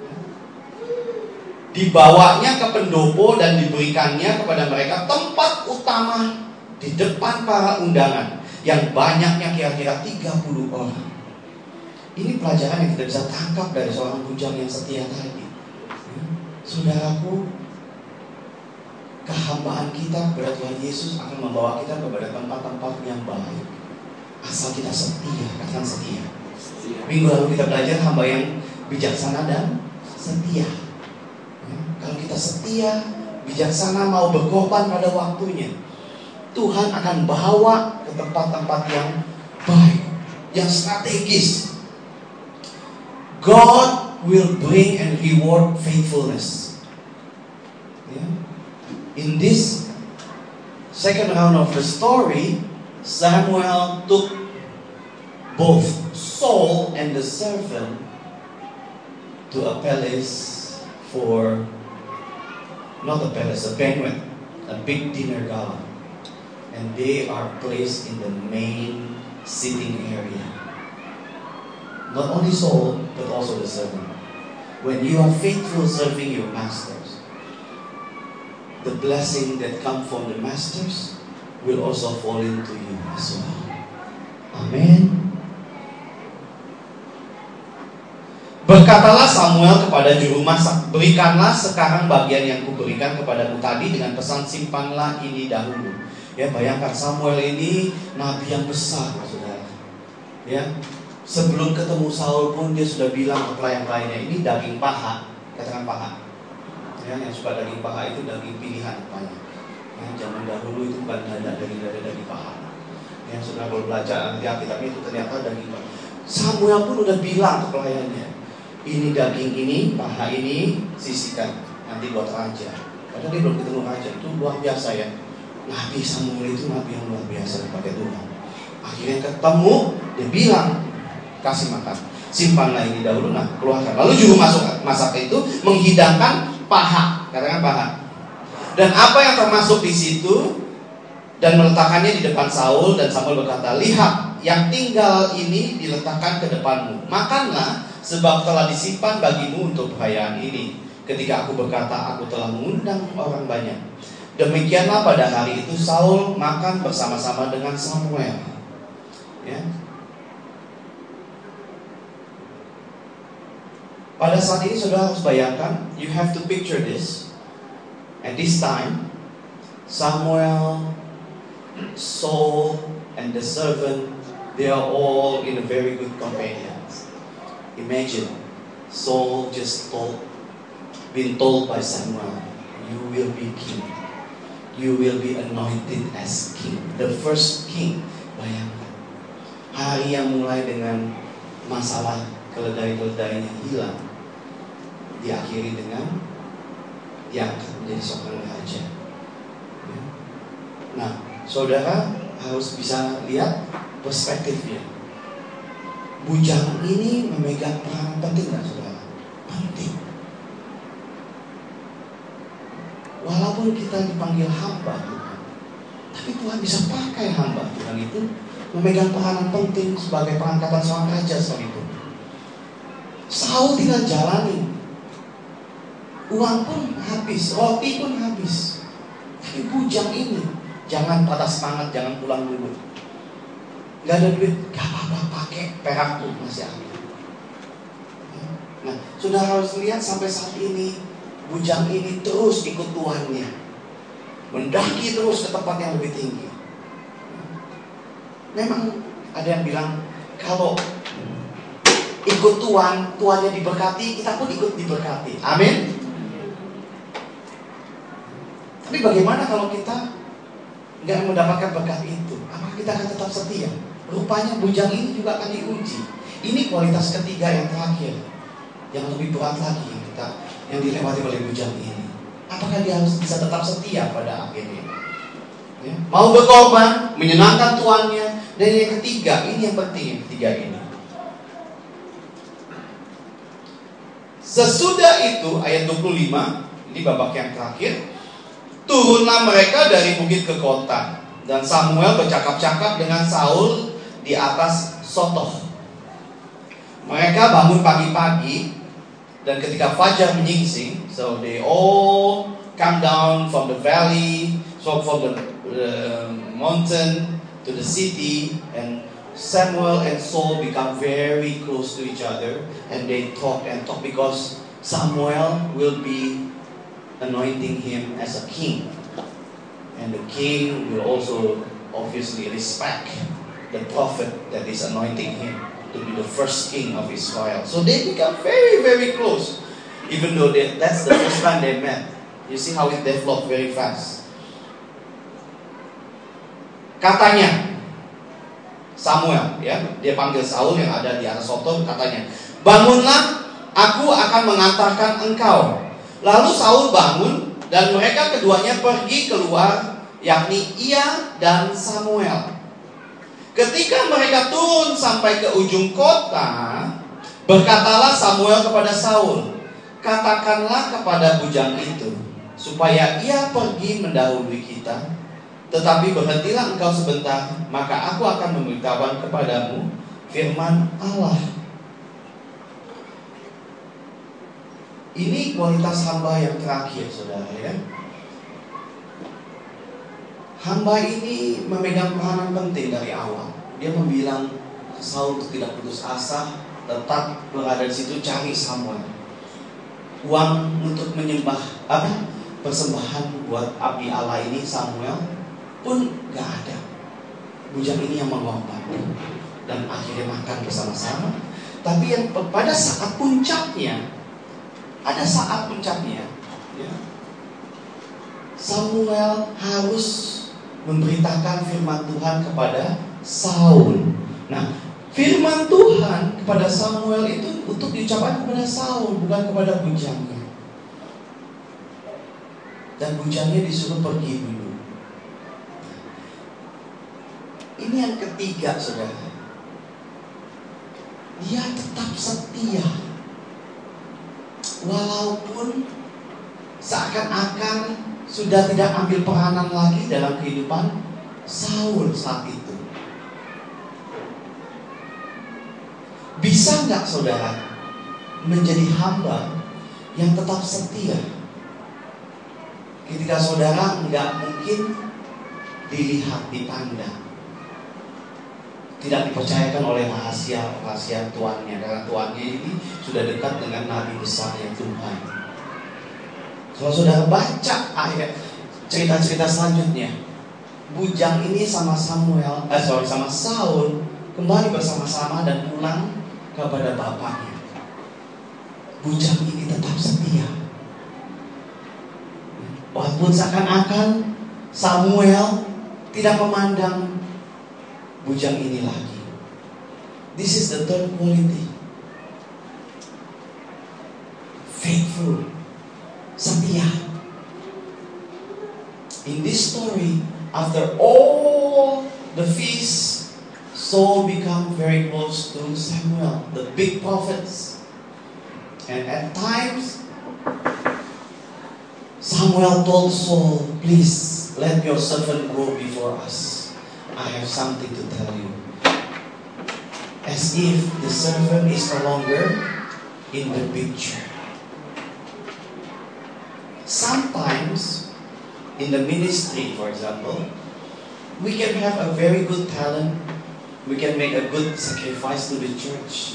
dibawanya ke pendopo dan diberikannya kepada mereka tempat utama di depan para undangan yang banyaknya kira-kira tiga puluh orang. Ini pelajaran yang kita bisa tangkap dari seorang bujang yang setia tadi. Saudaraku, kehambaan kita kepada Tuhan Yesus akan membawa kita kepada tempat-tempat yang baik, asal kita setia, katakan setia. Minggu lalu kita belajar hamba yang bijaksana dan setia. Ya, kalau kita setia, bijaksana, mau berkorban pada waktunya, Tuhan akan bawa ke tempat-tempat yang baik, yang strategis. God will bring and reward faithfulness. Ya. in this second round of the story, Samuel took both Saul and the servant to a palace for, not a palace, a banquet, a big dinner gala. And they are placed in the main sitting area. Not only Saul, but also the servant. When you are faithful serving your masters, the blessing that comes from the masters will also fall into you as well. Amen. Berkatalah Samuel kepada juru masak, berikanlah sekarang bagian yang kuberikan kepadamu tadi dengan pesan simpanlah ini dahulu. Ya, bayangkan Samuel ini nabi yang besar, saudara. Ya, sebelum ketemu Saul pun dia sudah bilang ke pelayan-pelayannya, ini daging paha, katakan paha. Ya, yang suka daging paha itu daging pilihan rupanya. Ya, zaman dahulu itu bukan dada, daging dada, daging paha. Ya, saudara kalau belajar nanti Alkitab itu ternyata daging paha. Samuel pun udah bilang ke pelayannya, ini daging ini, paha ini sisihkan nanti buat raja. Padahal dia belum ketemu raja, itu luar biasa ya. Nabi Samuel itu nabi yang luar biasa dipakai Tuhan. Akhirnya ketemu, dia bilang kasih makan, simpanlah ini dahulu, nah keluarkan. Lalu juru masuk masak itu menghidangkan paha, katakan paha. Dan apa yang termasuk di situ dan meletakkannya di depan Saul, dan Samuel berkata, lihat yang tinggal ini diletakkan ke depanmu, makanlah sebab telah disimpan bagimu untuk perayaan ini. Ketika aku berkata, aku telah mengundang orang banyak. Demikianlah pada hari itu Saul makan bersama-sama dengan Samuel. Ya. Pada saat ini saudara harus bayangkan, you have to picture this. At this time, Samuel, Saul, and the servant, they are all in a very good companion. Imagine, Saul just told, been told by Samuel, you will be king. You will be anointed as king. The first king. Bayangkan, hari yang mulai dengan masalah keledai-keledainya hilang, diakhiri dengan diangkat menjadi seorang raja. Nah, saudara harus bisa lihat perspektifnya. Bujang ini memegang peran penting nggak, saudara? Penting. Walaupun kita dipanggil hamba Tuhan, tapi Tuhan bisa pakai hamba Tuhan itu memegang peranan penting sebagai pengangkatan seorang raja seperti itu. Saul tinggal jalani, uang pun habis, roti pun habis. Tapi bujang ini, jangan patah semangat, jangan pulang dulu. Gak ada duit, gak apa-apa, pakai perakku masih ada. Nah, sudah harus lihat sampai saat ini, bujang ini terus ikut tuannya, mendaki terus ke tempat yang lebih tinggi. Memang ada yang bilang, kalau ikut tuan, tuannya diberkati, kita pun ikut diberkati. Amin. Tapi bagaimana kalau kita nggak mendapatkan berkat itu? Apakah kita akan tetap setia? Rupanya bujang ini juga akan diuji. Ini kualitas ketiga yang terakhir, yang lebih berat lagi yang kita yang dilewati oleh bujang ini. Apakah dia harus bisa tetap setia pada akhirnya? Ya. Mau berkorban, menyenangkan tuannya. Dan yang ketiga, ini yang penting, yang ketiga ini. Sesudah itu, ayat dua puluh lima, ini babak yang terakhir. Turunlah mereka dari bukit ke kota, dan Samuel bercakap-cakap dengan Saul di atas sotoh. Mereka bangun pagi-pagi, dan ketika fajar menyingsing, so they all come down from the valley, so from the uh, mountain to the city, and Samuel and Saul become very close to each other, and they talk and talk because Samuel will be anointing him as a king, and the king will also obviously respect the prophet that is anointing him to be the first king of Israel. So they become very, very close. Even though they, that's the first time they met. You see how it developed very fast. Katanya Samuel, ya, dia panggil Saul yang ada di atas soto, katanya, bangunlah, aku akan mengantarkan engkau. Lalu Saul bangun Dan mereka keduanya pergi keluar, yakni ia dan Samuel. Ketika mereka turun sampai ke ujung kota, berkatalah Samuel kepada Saul, katakanlah kepada bujang itu, supaya ia pergi mendahului kita. Tetapi berhentilah engkau sebentar, maka aku akan memberitahukan kepadamu firman Allah. Ini kualitas hamba yang terakhir, saudara ya. Hamba ini memegang peranan penting dari awal. Dia membilang ke Saul untuk tidak putus asa, tetap berada di situ, cari Samuel. Uang untuk menyembah apa? Persembahan buat abdi Allah ini Samuel pun gak ada. Bujang ini yang mengorbankan dan akhirnya makan bersama-sama. Tapi yang pada saat puncaknya, ada saat puncaknya ya, Samuel harus memberitakan firman Tuhan kepada Saul. Nah, firman Tuhan kepada Samuel itu untuk diucapkan kepada Saul, bukan kepada bujangnya. Dan bujangnya disuruh pergi dulu. Ini yang ketiga, saudara. Dia tetap setia, walaupun seakan-akan sudah tidak ambil peranan lagi dalam kehidupan Saul saat itu. Bisa nggak saudara menjadi hamba yang tetap setia ketika saudara nggak mungkin dilihat, dipandang, tidak dipercayakan oleh rahasia-rahasia tuannya, karena tuannya ini sudah dekat dengan nabi besar yang Tuhan. Kalau saudara baca ayat cerita-cerita selanjutnya, bujang ini sama Samuel, eh sorry sama Saul kembali bersama-sama dan pulang kepada bapaknya. Bujang ini tetap setia, walaupun seakan-akan Samuel tidak memandang bujang ini lagi. This is the third quality. Faithful, setia. In this story, after all the feast, Saul become very close to Samuel, the big prophets. And at times, Samuel told Saul, please let your servant go before us. I have something to tell you. As if the servant is no longer in the picture. Sometimes, in the ministry, for example, we can have a very good talent. We can make a good sacrifice to the church.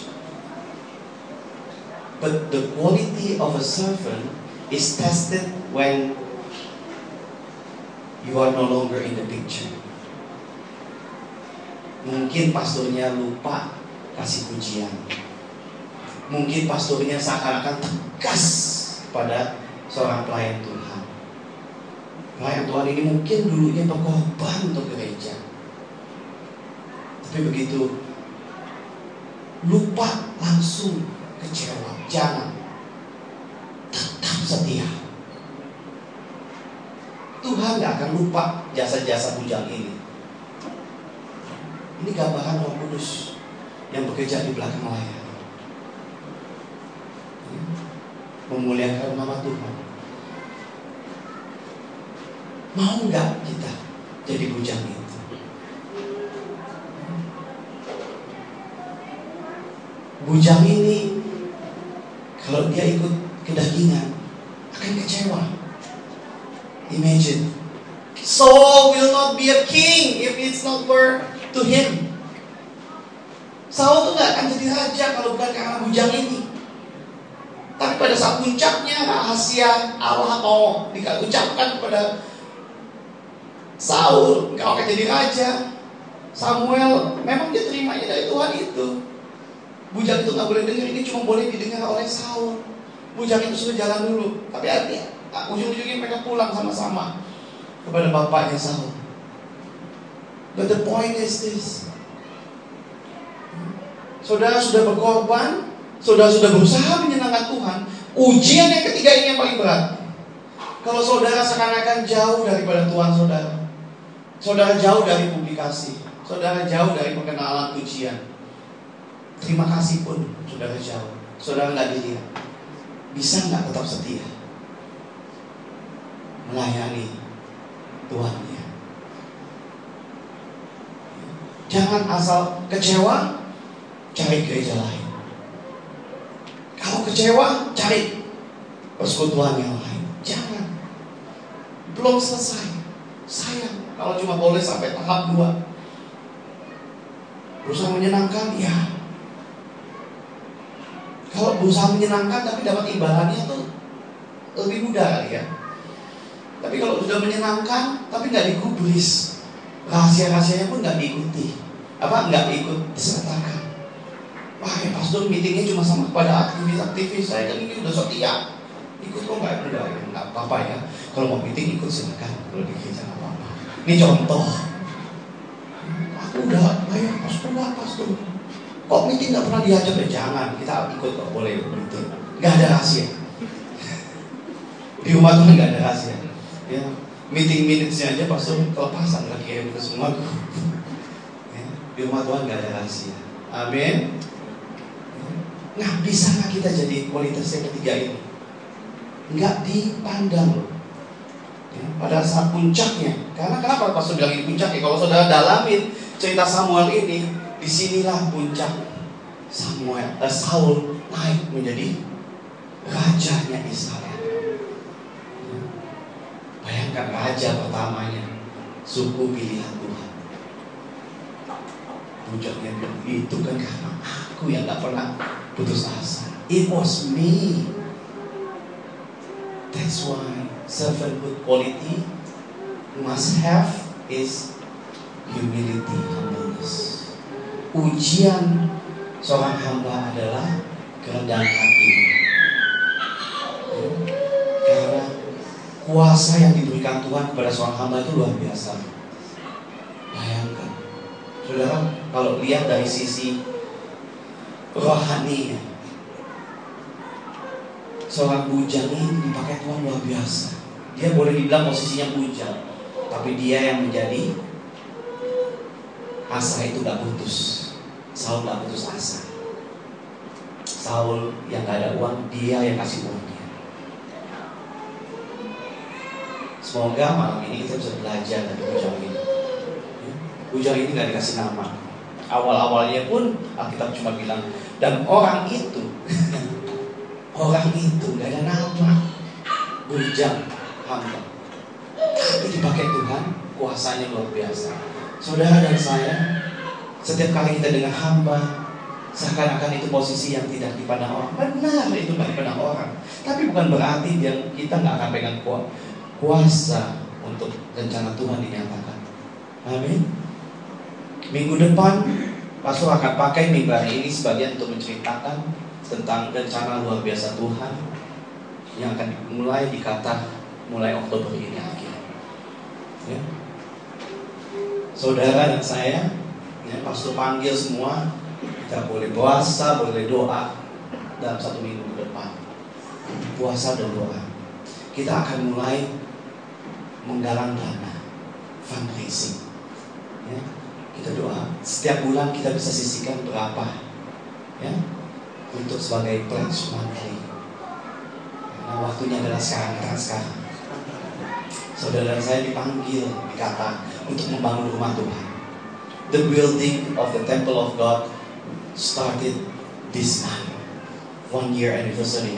But the quality of a servant is tested when you are no longer in the picture. Mungkin pastornya lupa kasih pujian. Mungkin pastornya seakan-akan tegas pada seorang pelayan Tuhan. Pelayan Tuhan ini mungkin dulunya berkorban untuk gereja, tapi begitu lupa langsung kecewa. Jangan, tetap setia. Tuhan gak akan lupa jasa-jasa bujang ini. Ini gambaran Roh Kudus yang bekerja di belakang layar, memuliakan nama Tuhan. Mau nggak kita jadi bujang itu? Bujang ini kalau dia ikut kedagingan akan kecewa. Imagine, Saul will not be a king if it's not were to him. Saul tuh gak akan jadi raja kalau bukan karena bujang ini. Tapi pada saat puncaknya rahasia Allah mau diucapkan kepada Saul, engkau akan jadi raja. Samuel memang dia terimanya dari Tuhan itu. Bujang itu gak boleh dengar, ini cuma boleh didengar oleh Saul. Bujang itu sudah jalan dulu, tapi artinya ujung-ujungnya mereka pulang sama-sama kepada bapaknya Saul. But the point is this, saudara sudah berkorban, saudara sudah berusaha menyenangkan Tuhan. Ujian yang ketiga ini yang paling berat. Kalau saudara seakan-akan jauh daripada Tuhan saudara, saudara jauh dari publikasi, saudara jauh dari perkenalan pujian, terima kasih pun saudara jauh, saudara nggak dilihat, bisa nggak tetap setia melayani Tuhannya? Jangan asal kecewa cari gereja lain. Kalau kecewa cari persekutuan yang lain. Jangan. Belum selesai. Sayang kalau cuma boleh sampai tahap dua. Berusaha menyenangkan, ya. Kalau berusaha menyenangkan tapi dapat imbalannya tuh lebih mudah kali ya. Tapi kalau sudah menyenangkan tapi nggak digubris, rahasia-rahasianya pun nggak diikuti, apa nggak ikut disertakan. Wah, ya pastor meetingnya cuma sama kepada aktivis-aktivis, saya kan ini udah setia, ikut kok nggak ada, nggak apa-apa ya. Kalau mau meeting ikut silakan, kalau di gereja nggak apa-apa. Ini contoh. Aku udah bayar pastor nggak pastor. Kok meeting nggak pernah diajak? Ya jangan, kita ikut kok, boleh begitu. Nggak ada rahasia. Di rumah Tuhan nggak ada rahasia. Ya, meeting minutes-nya aja pastor kelepasan lagi kirim ke semua grup. Ya, di rumah Tuhan nggak ada rahasia. Amin. Nah, bisa nggak kita jadi kualitas yang ketiga ini? Nggak dipandang loh. Ya, pada saat puncaknya. Karena kenapa pastor bilang ini puncaknya? Kalau saudara dalamin cerita Samuel ini, disinilah puncak Samuel, eh, Saul naik menjadi rajanya Israel. Bayangkan raja pertamanya, suku pilihan Tuhan. Puncaknya itu kan karena aku yang gak pernah putus asa. It was me. That's why servanthood quality must have is humility, humbleness. Ujian seorang hamba adalah kerendahan hati. Karena kuasa yang diberikan Tuhan kepada seorang hamba itu luar biasa. Bayangkan, saudara, kalau lihat dari sisi rohaninya, seorang bujang ini dipakai Tuhan luar biasa. Dia boleh dibilang posisinya bujang, tapi dia yang menjadi asa itu gak putus. Saul gak putus asa. Saul yang gak ada uang, dia yang kasih uangnya. Semoga malam ini kita bisa belajar dari bujang ini. Bujang ini gak dikasih nama. Awal-awalnya pun Alkitab cuma bilang, dan orang itu orang itu gak ada nama, bujang hamba. Tapi dipakai Tuhan, kuasanya luar biasa. Saudara dan saya, setiap kali kita dengar hamba, seakan-akan itu posisi yang tidak dipandang orang. Benar, itu gak dipandang orang. Tapi bukan berarti yang kita gak akan pegang kuat kuasa untuk rencana Tuhan dinyatakan. Amin. Minggu depan pastor akan pakai mimbar ini sebagian untuk menceritakan tentang rencana luar biasa Tuhan yang akan dimulai dikata mulai Oktober ini akhir. Ya. Saudara dan saya, ya, pastor panggil semua, kita boleh puasa, boleh doa dalam satu minggu ke depan. Puasa dan doa. Kita akan mulai menggalang dana, fundraising. Ya, kita doa. Setiap bulan kita bisa sisihkan berapa, ya, untuk sebagai pledge monthly. Karena waktunya adalah sekarang, karena sekarang. Saudara saya dipanggil, dikata untuk membangun rumah Tuhan. The building of the temple of God started this month, one year anniversary.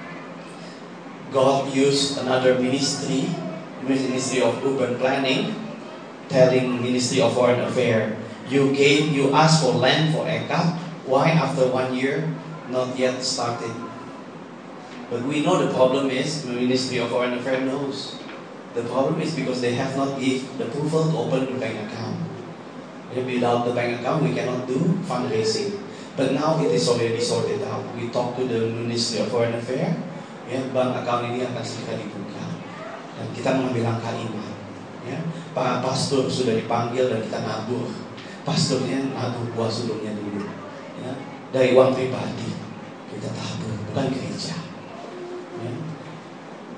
God used another ministry. Ministry of Urban Planning, telling Ministry of Foreign Affairs, you gave, you asked for land for Eka. Why after one year not yet started? But we know the problem is, the Ministry of Foreign Affairs knows. The problem is because they have not given the approval to open the bank account. And without the bank account, we cannot do fundraising. But now it is already sorted out. We talked to the Ministry of Foreign Affairs. Ya, bank account ini akan segera dibuka. Dan kita mengambil langkah iman. Ya, para pastor sudah dipanggil dan kita nabur. Pastornya nabur buah sulungnya dulu. Ya, dari uang pribadi kita tabur, bukan gereja. Ya.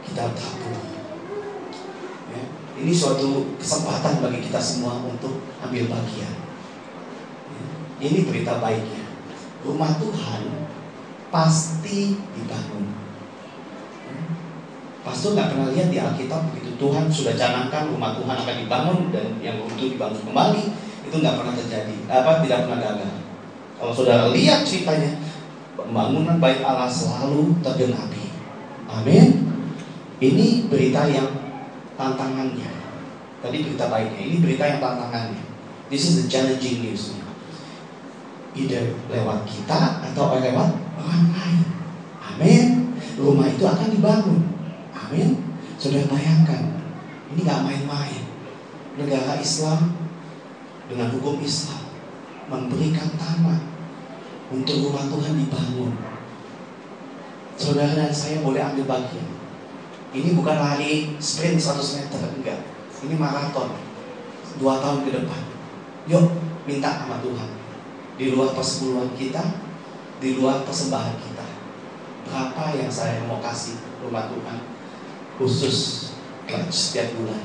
kita tabur. Ya, ini suatu kesempatan bagi kita semua untuk ambil bagian. Ya, ini berita baiknya. Rumah Tuhan pasti dibangun. Ya, Pastor nggak pernah lihat di Alkitab begitu Tuhan sudah canangkan rumah Tuhan akan dibangun dan yang itu dibangun kembali, itu nggak pernah terjadi. Apa tidak pernah gagal. Kalau saudara lihat ceritanya, pembangunan bait Allah selalu tergenapi. Amin. Ini berita yang tantangannya. Tadi berita baiknya, ini berita yang tantangannya. This is the challenging news. Either lewat kita atau lewat orang lain. Amin. Rumah itu akan dibangun. Amin. Saudara bayangkan, ini gak main-main. Negara Islam dengan hukum Islam memberikan tanah untuk rumah Tuhan dibangun. Saudara dan saya boleh ambil bagian. Ini bukan lari sprint seratus meter, enggak. Ini maraton dua tahun ke depan. Yuk minta sama Tuhan. Di luar persepuluhan kita, di luar persembahan kita, berapa yang saya mau kasih rumah Tuhan khusus pledge setiap bulan.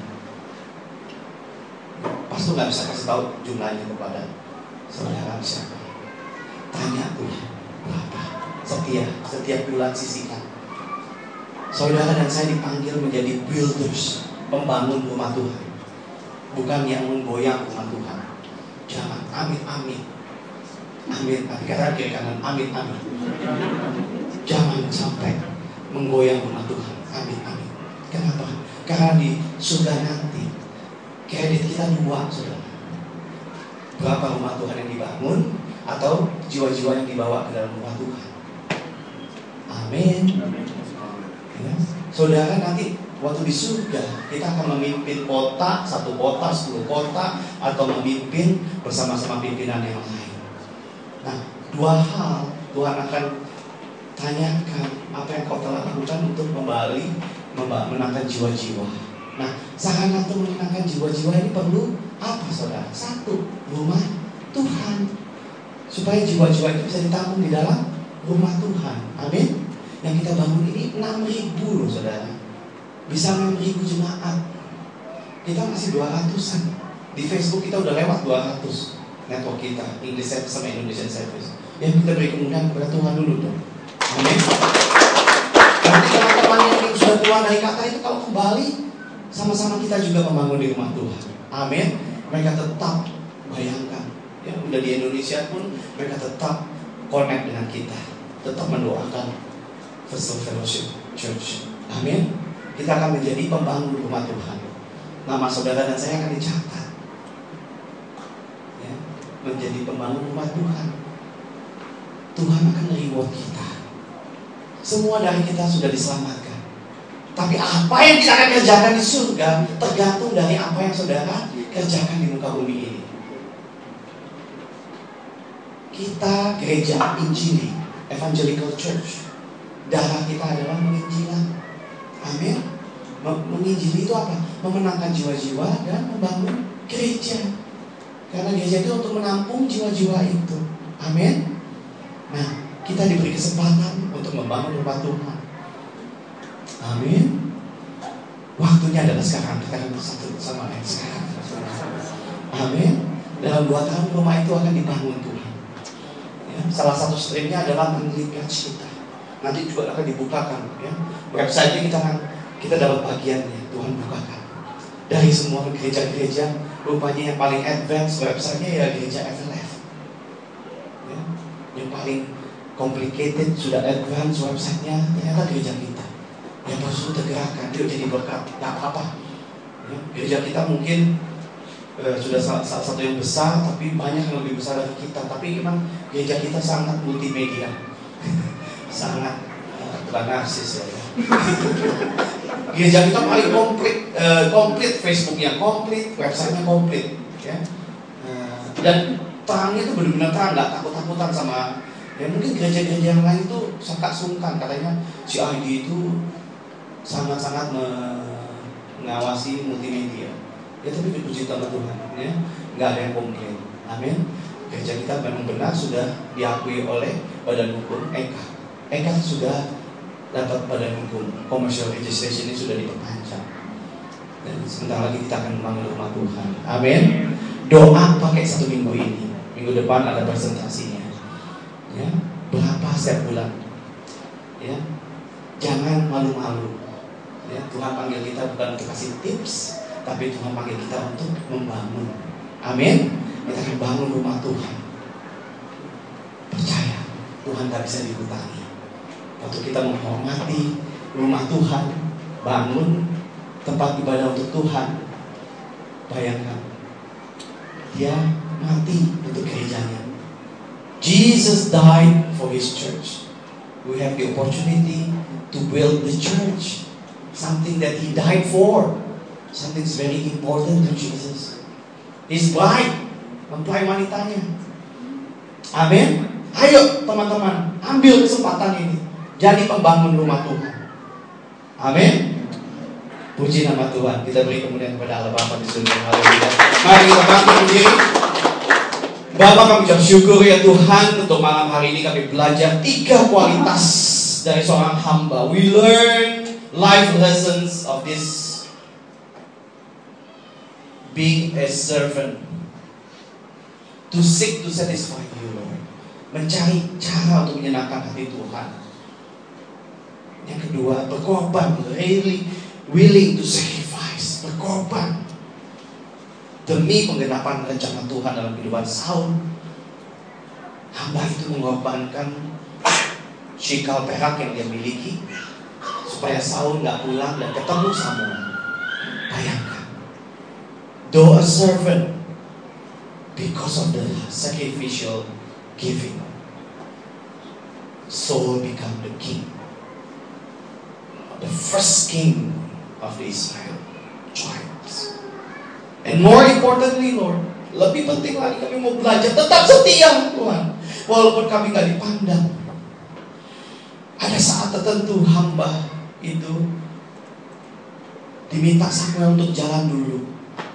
Pastor gak bisa kasih tahu jumlahnya kepada saudara siapa. Tanya Tuhan berapa setiap setiap bulan sisihkan. Saudara dan saya dipanggil menjadi builders, pembangun rumah Tuhan, bukan yang menggoyang rumah Tuhan. Jangan, amin amin amin, tapi kata kiri kanan, amin amin. Jangan sampai menggoyang rumah Tuhan, amin amin. Kenapa? Karena di surga nanti kredit kita dua, saudara. Berapa rumah Tuhan yang dibangun atau jiwa-jiwa yang dibawa ke dalam rumah Tuhan. Amin. Ya. Saudara nanti waktu di surga kita akan memimpin kota, satu kota, sepuluh kota, atau memimpin bersama-sama pimpinan yang lain. Nah, dua hal Tuhan akan tanyakan, apa yang kau telah lakukan untuk kembali menangkan jiwa-jiwa. Nah, sarana untuk menangkan jiwa-jiwa ini perlu apa, saudara? Satu, rumah Tuhan, supaya jiwa-jiwa itu bisa ditampung di dalam rumah Tuhan. Amin. Yang kita bangun ini enam ribu loh, saudara. Bisa enam ribu jemaat. Kita masih dua ratusan. Di Facebook kita udah lewat dua ratus network kita, English Service sama Indonesian Service. Yang kita beri kemudahan kepada Tuhan dulu dong. Amin. Nanti teman-teman yang sudah keluar dari kata itu kalau kembali, sama-sama kita juga membangun di rumah Tuhan. Amin. Mereka tetap, bayangkan, ya udah di Indonesia pun mereka tetap connect dengan kita, tetap mendoakan First Fellowship Church. Amin. Kita akan menjadi pembangun rumah Tuhan. Nama saudara dan saya akan dicatat, ya, menjadi pembangun rumah Tuhan. Tuhan akan reward kita. Semua dari kita sudah diselamatkan. Tapi apa yang kita akan kerjakan di surga tergantung dari apa yang saudara kerjakan di muka bumi ini. Kita gereja Injili, Evangelical Church. Darah kita adalah menginjilan. Amin. Menginjili itu apa? Memenangkan jiwa-jiwa dan membangun gereja. Karena gereja itu untuk menampung jiwa-jiwa itu. Amin. Nah, kita diberi kesempatan untuk membangun rumah Tuhan. Amin. Waktunya adalah sekarang. Kita akan bersatu sama lain sekarang. Amin. Dalam dua tahun rumah itu akan dibangun Tuhan. Ya, salah satu streamnya adalah meneliti kita. Nanti juga akan dibukakan, ya. Website-nya kita akan kita dapat bagiannya, Tuhan bukakan. Dari semua gereja-gereja, rupanya yang paling advance website-nya ya gereja F L F. Ya. Yang paling complicated, sudah advance website-nya, ternyata gereja kita. Yang baru tergerakkan, yuk jadi berkat, gak apa-apa. Ya. Gereja kita mungkin eh, sudah salah, salah satu yang besar, tapi banyak yang lebih besar dari kita. Tapi memang gereja kita sangat multimedia. Sangat uh, bukan narsis ya. Gereja kita paling komplit, uh, komplit Facebooknya komplit, websitenya komplit, ya. Uh, dan terangnya itu benar-benar terang, nggak takut-takutan sama. Ya mungkin gereja-gereja yang lain itu sangat sungkan, katanya si I D itu sangat-sangat mengawasi multimedia. Ya tapi dipuji sama Tuhan, ya nggak ada yang komplain. Amin. Gereja kita memang benar sudah diakui oleh Badan Hukum E K A. E K A sudah dapat badan hukum. Commercial registration ini sudah diperpanjang. Dan sebentar lagi kita akan membangun rumah Tuhan. Amin. Doa pakai satu minggu ini. Minggu depan ada presentasinya. Ya, berapa setiap bulan? Ya, jangan malu-malu. Ya, Tuhan panggil kita bukan untuk kasih tips, tapi Tuhan panggil kita untuk membangun. Amin. Kita akan bangun rumah Tuhan. Percaya, Tuhan tak bisa dihutangi. Waktu kita menghormati rumah Tuhan, bangun tempat ibadah untuk Tuhan, bayangkan dia mati untuk gerejanya. Jesus died for His church. We have the opportunity to build the church, something that He died for, something that's very important to Jesus. His bride, mempelai wanitanya. Amin. Ayo teman-teman, ambil kesempatan ini, jadi pembangun rumah Tuhan. Amin. Puji nama Tuhan. Kita beri kemuliaan kepada Allah Bapa di surga. Haleluya. Mari kita bangkit berdiri. Bapa, kami ucap syukur ya Tuhan, untuk malam hari ini kami belajar tiga kualitas dari seorang hamba. We learn life lessons of this being a servant, to seek to satisfy you, Lord. Mencari cara untuk menyenangkan hati Tuhan. Yang kedua, berkorban, really willing to sacrifice, berkorban demi penggenapan rencana Tuhan dalam kehidupan Saul. Hamba itu mengorbankan shikal perak yang dia miliki supaya Saul nggak pulang dan ketemu Samuel. Bayangkan, though a servant, because of the sacrificial giving, Saul become the king, the first king of the Israel tribes. And more importantly, Lord, lebih penting lagi kami mau belajar tetap setia Tuhan, walaupun kami gak dipandang. Ada saat tertentu hamba itu diminta Samuel untuk jalan dulu,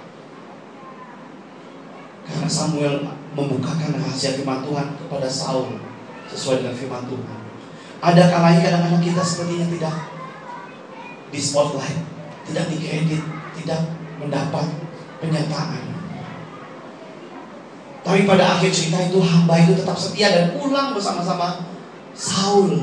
karena Samuel membukakan rahasia firman Tuhan kepada Saul sesuai dengan firman Tuhan. Ada kalanya kadang-kadang kita sepertinya tidak di spotlight, tidak dikredit, tidak mendapat penyataan. Tapi pada akhir cerita itu hamba itu tetap setia dan pulang bersama-sama Saul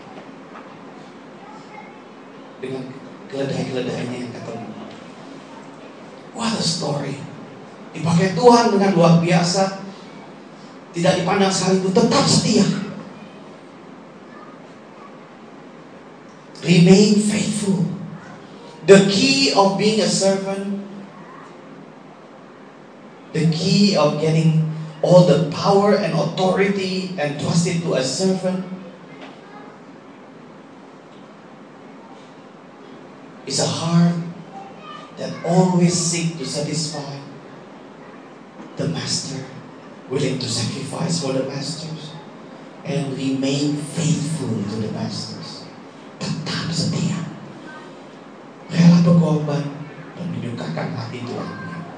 dengan keledai-keledainya yang ketemu. What a story. Dipakai Tuhan dengan luar biasa, tidak dipandang sekalipun, tetap setia. Remain faithful. The key of being a servant, the key of getting all the power and authority entrusted to a servant is a heart that always seeks to satisfy the master, willing to sacrifice for the masters, and remain faithful to the masters. Tetap setia, rela berkorban dan menyukakan hati Tuhan.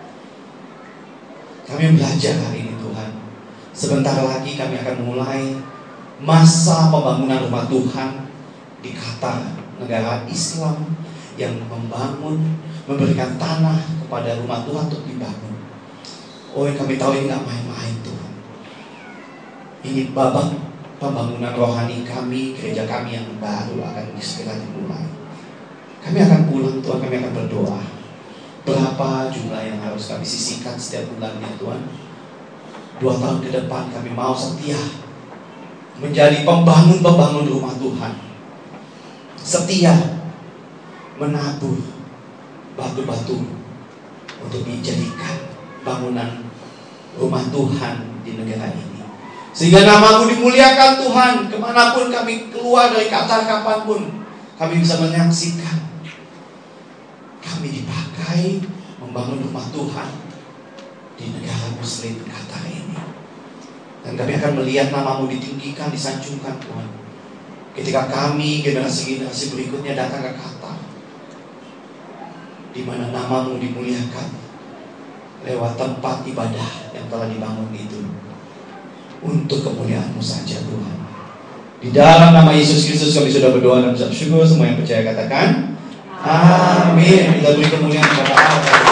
Kami belajar hari ini Tuhan. Sebentar lagi kami akan mulai masa pembangunan rumah Tuhan di Qatar, negara Islam yang membangun, memberikan tanah kepada rumah Tuhan untuk dibangun. Oh, yang kami tahu ini gak main-main Tuhan. Ini babak pembangunan rohani kami, gereja kami yang baru akan segera dimulai. Kami akan pulang Tuhan, kami akan berdoa. Berapa jumlah yang harus kami sisihkan setiap bulannya Tuhan? Dua tahun ke depan kami mau setia menjadi pembangun-pembangun rumah Tuhan. Setia menabur batu-batu untuk dijadikan bangunan rumah Tuhan di negara ini, sehingga namamu dimuliakan Tuhan. Kemanapun kami keluar dari Qatar, kapanpun kami bisa menyaksikan kami dipakai membangun rumah Tuhan di negara Muslim Qatar ini. Dan kami akan melihat namamu ditinggikan, disanjungkan Tuhan, ketika kami generasi-generasi berikutnya datang ke Qatar, di mana namamu dimuliakan lewat tempat ibadah yang telah dibangun itu untuk kemuliaan-Mu saja Tuhan. Di dalam nama Yesus Kristus kami sudah berdoa dan mengucap syukur. Semua yang percaya katakan amin. Kita beri kemuliaan kepada Allah.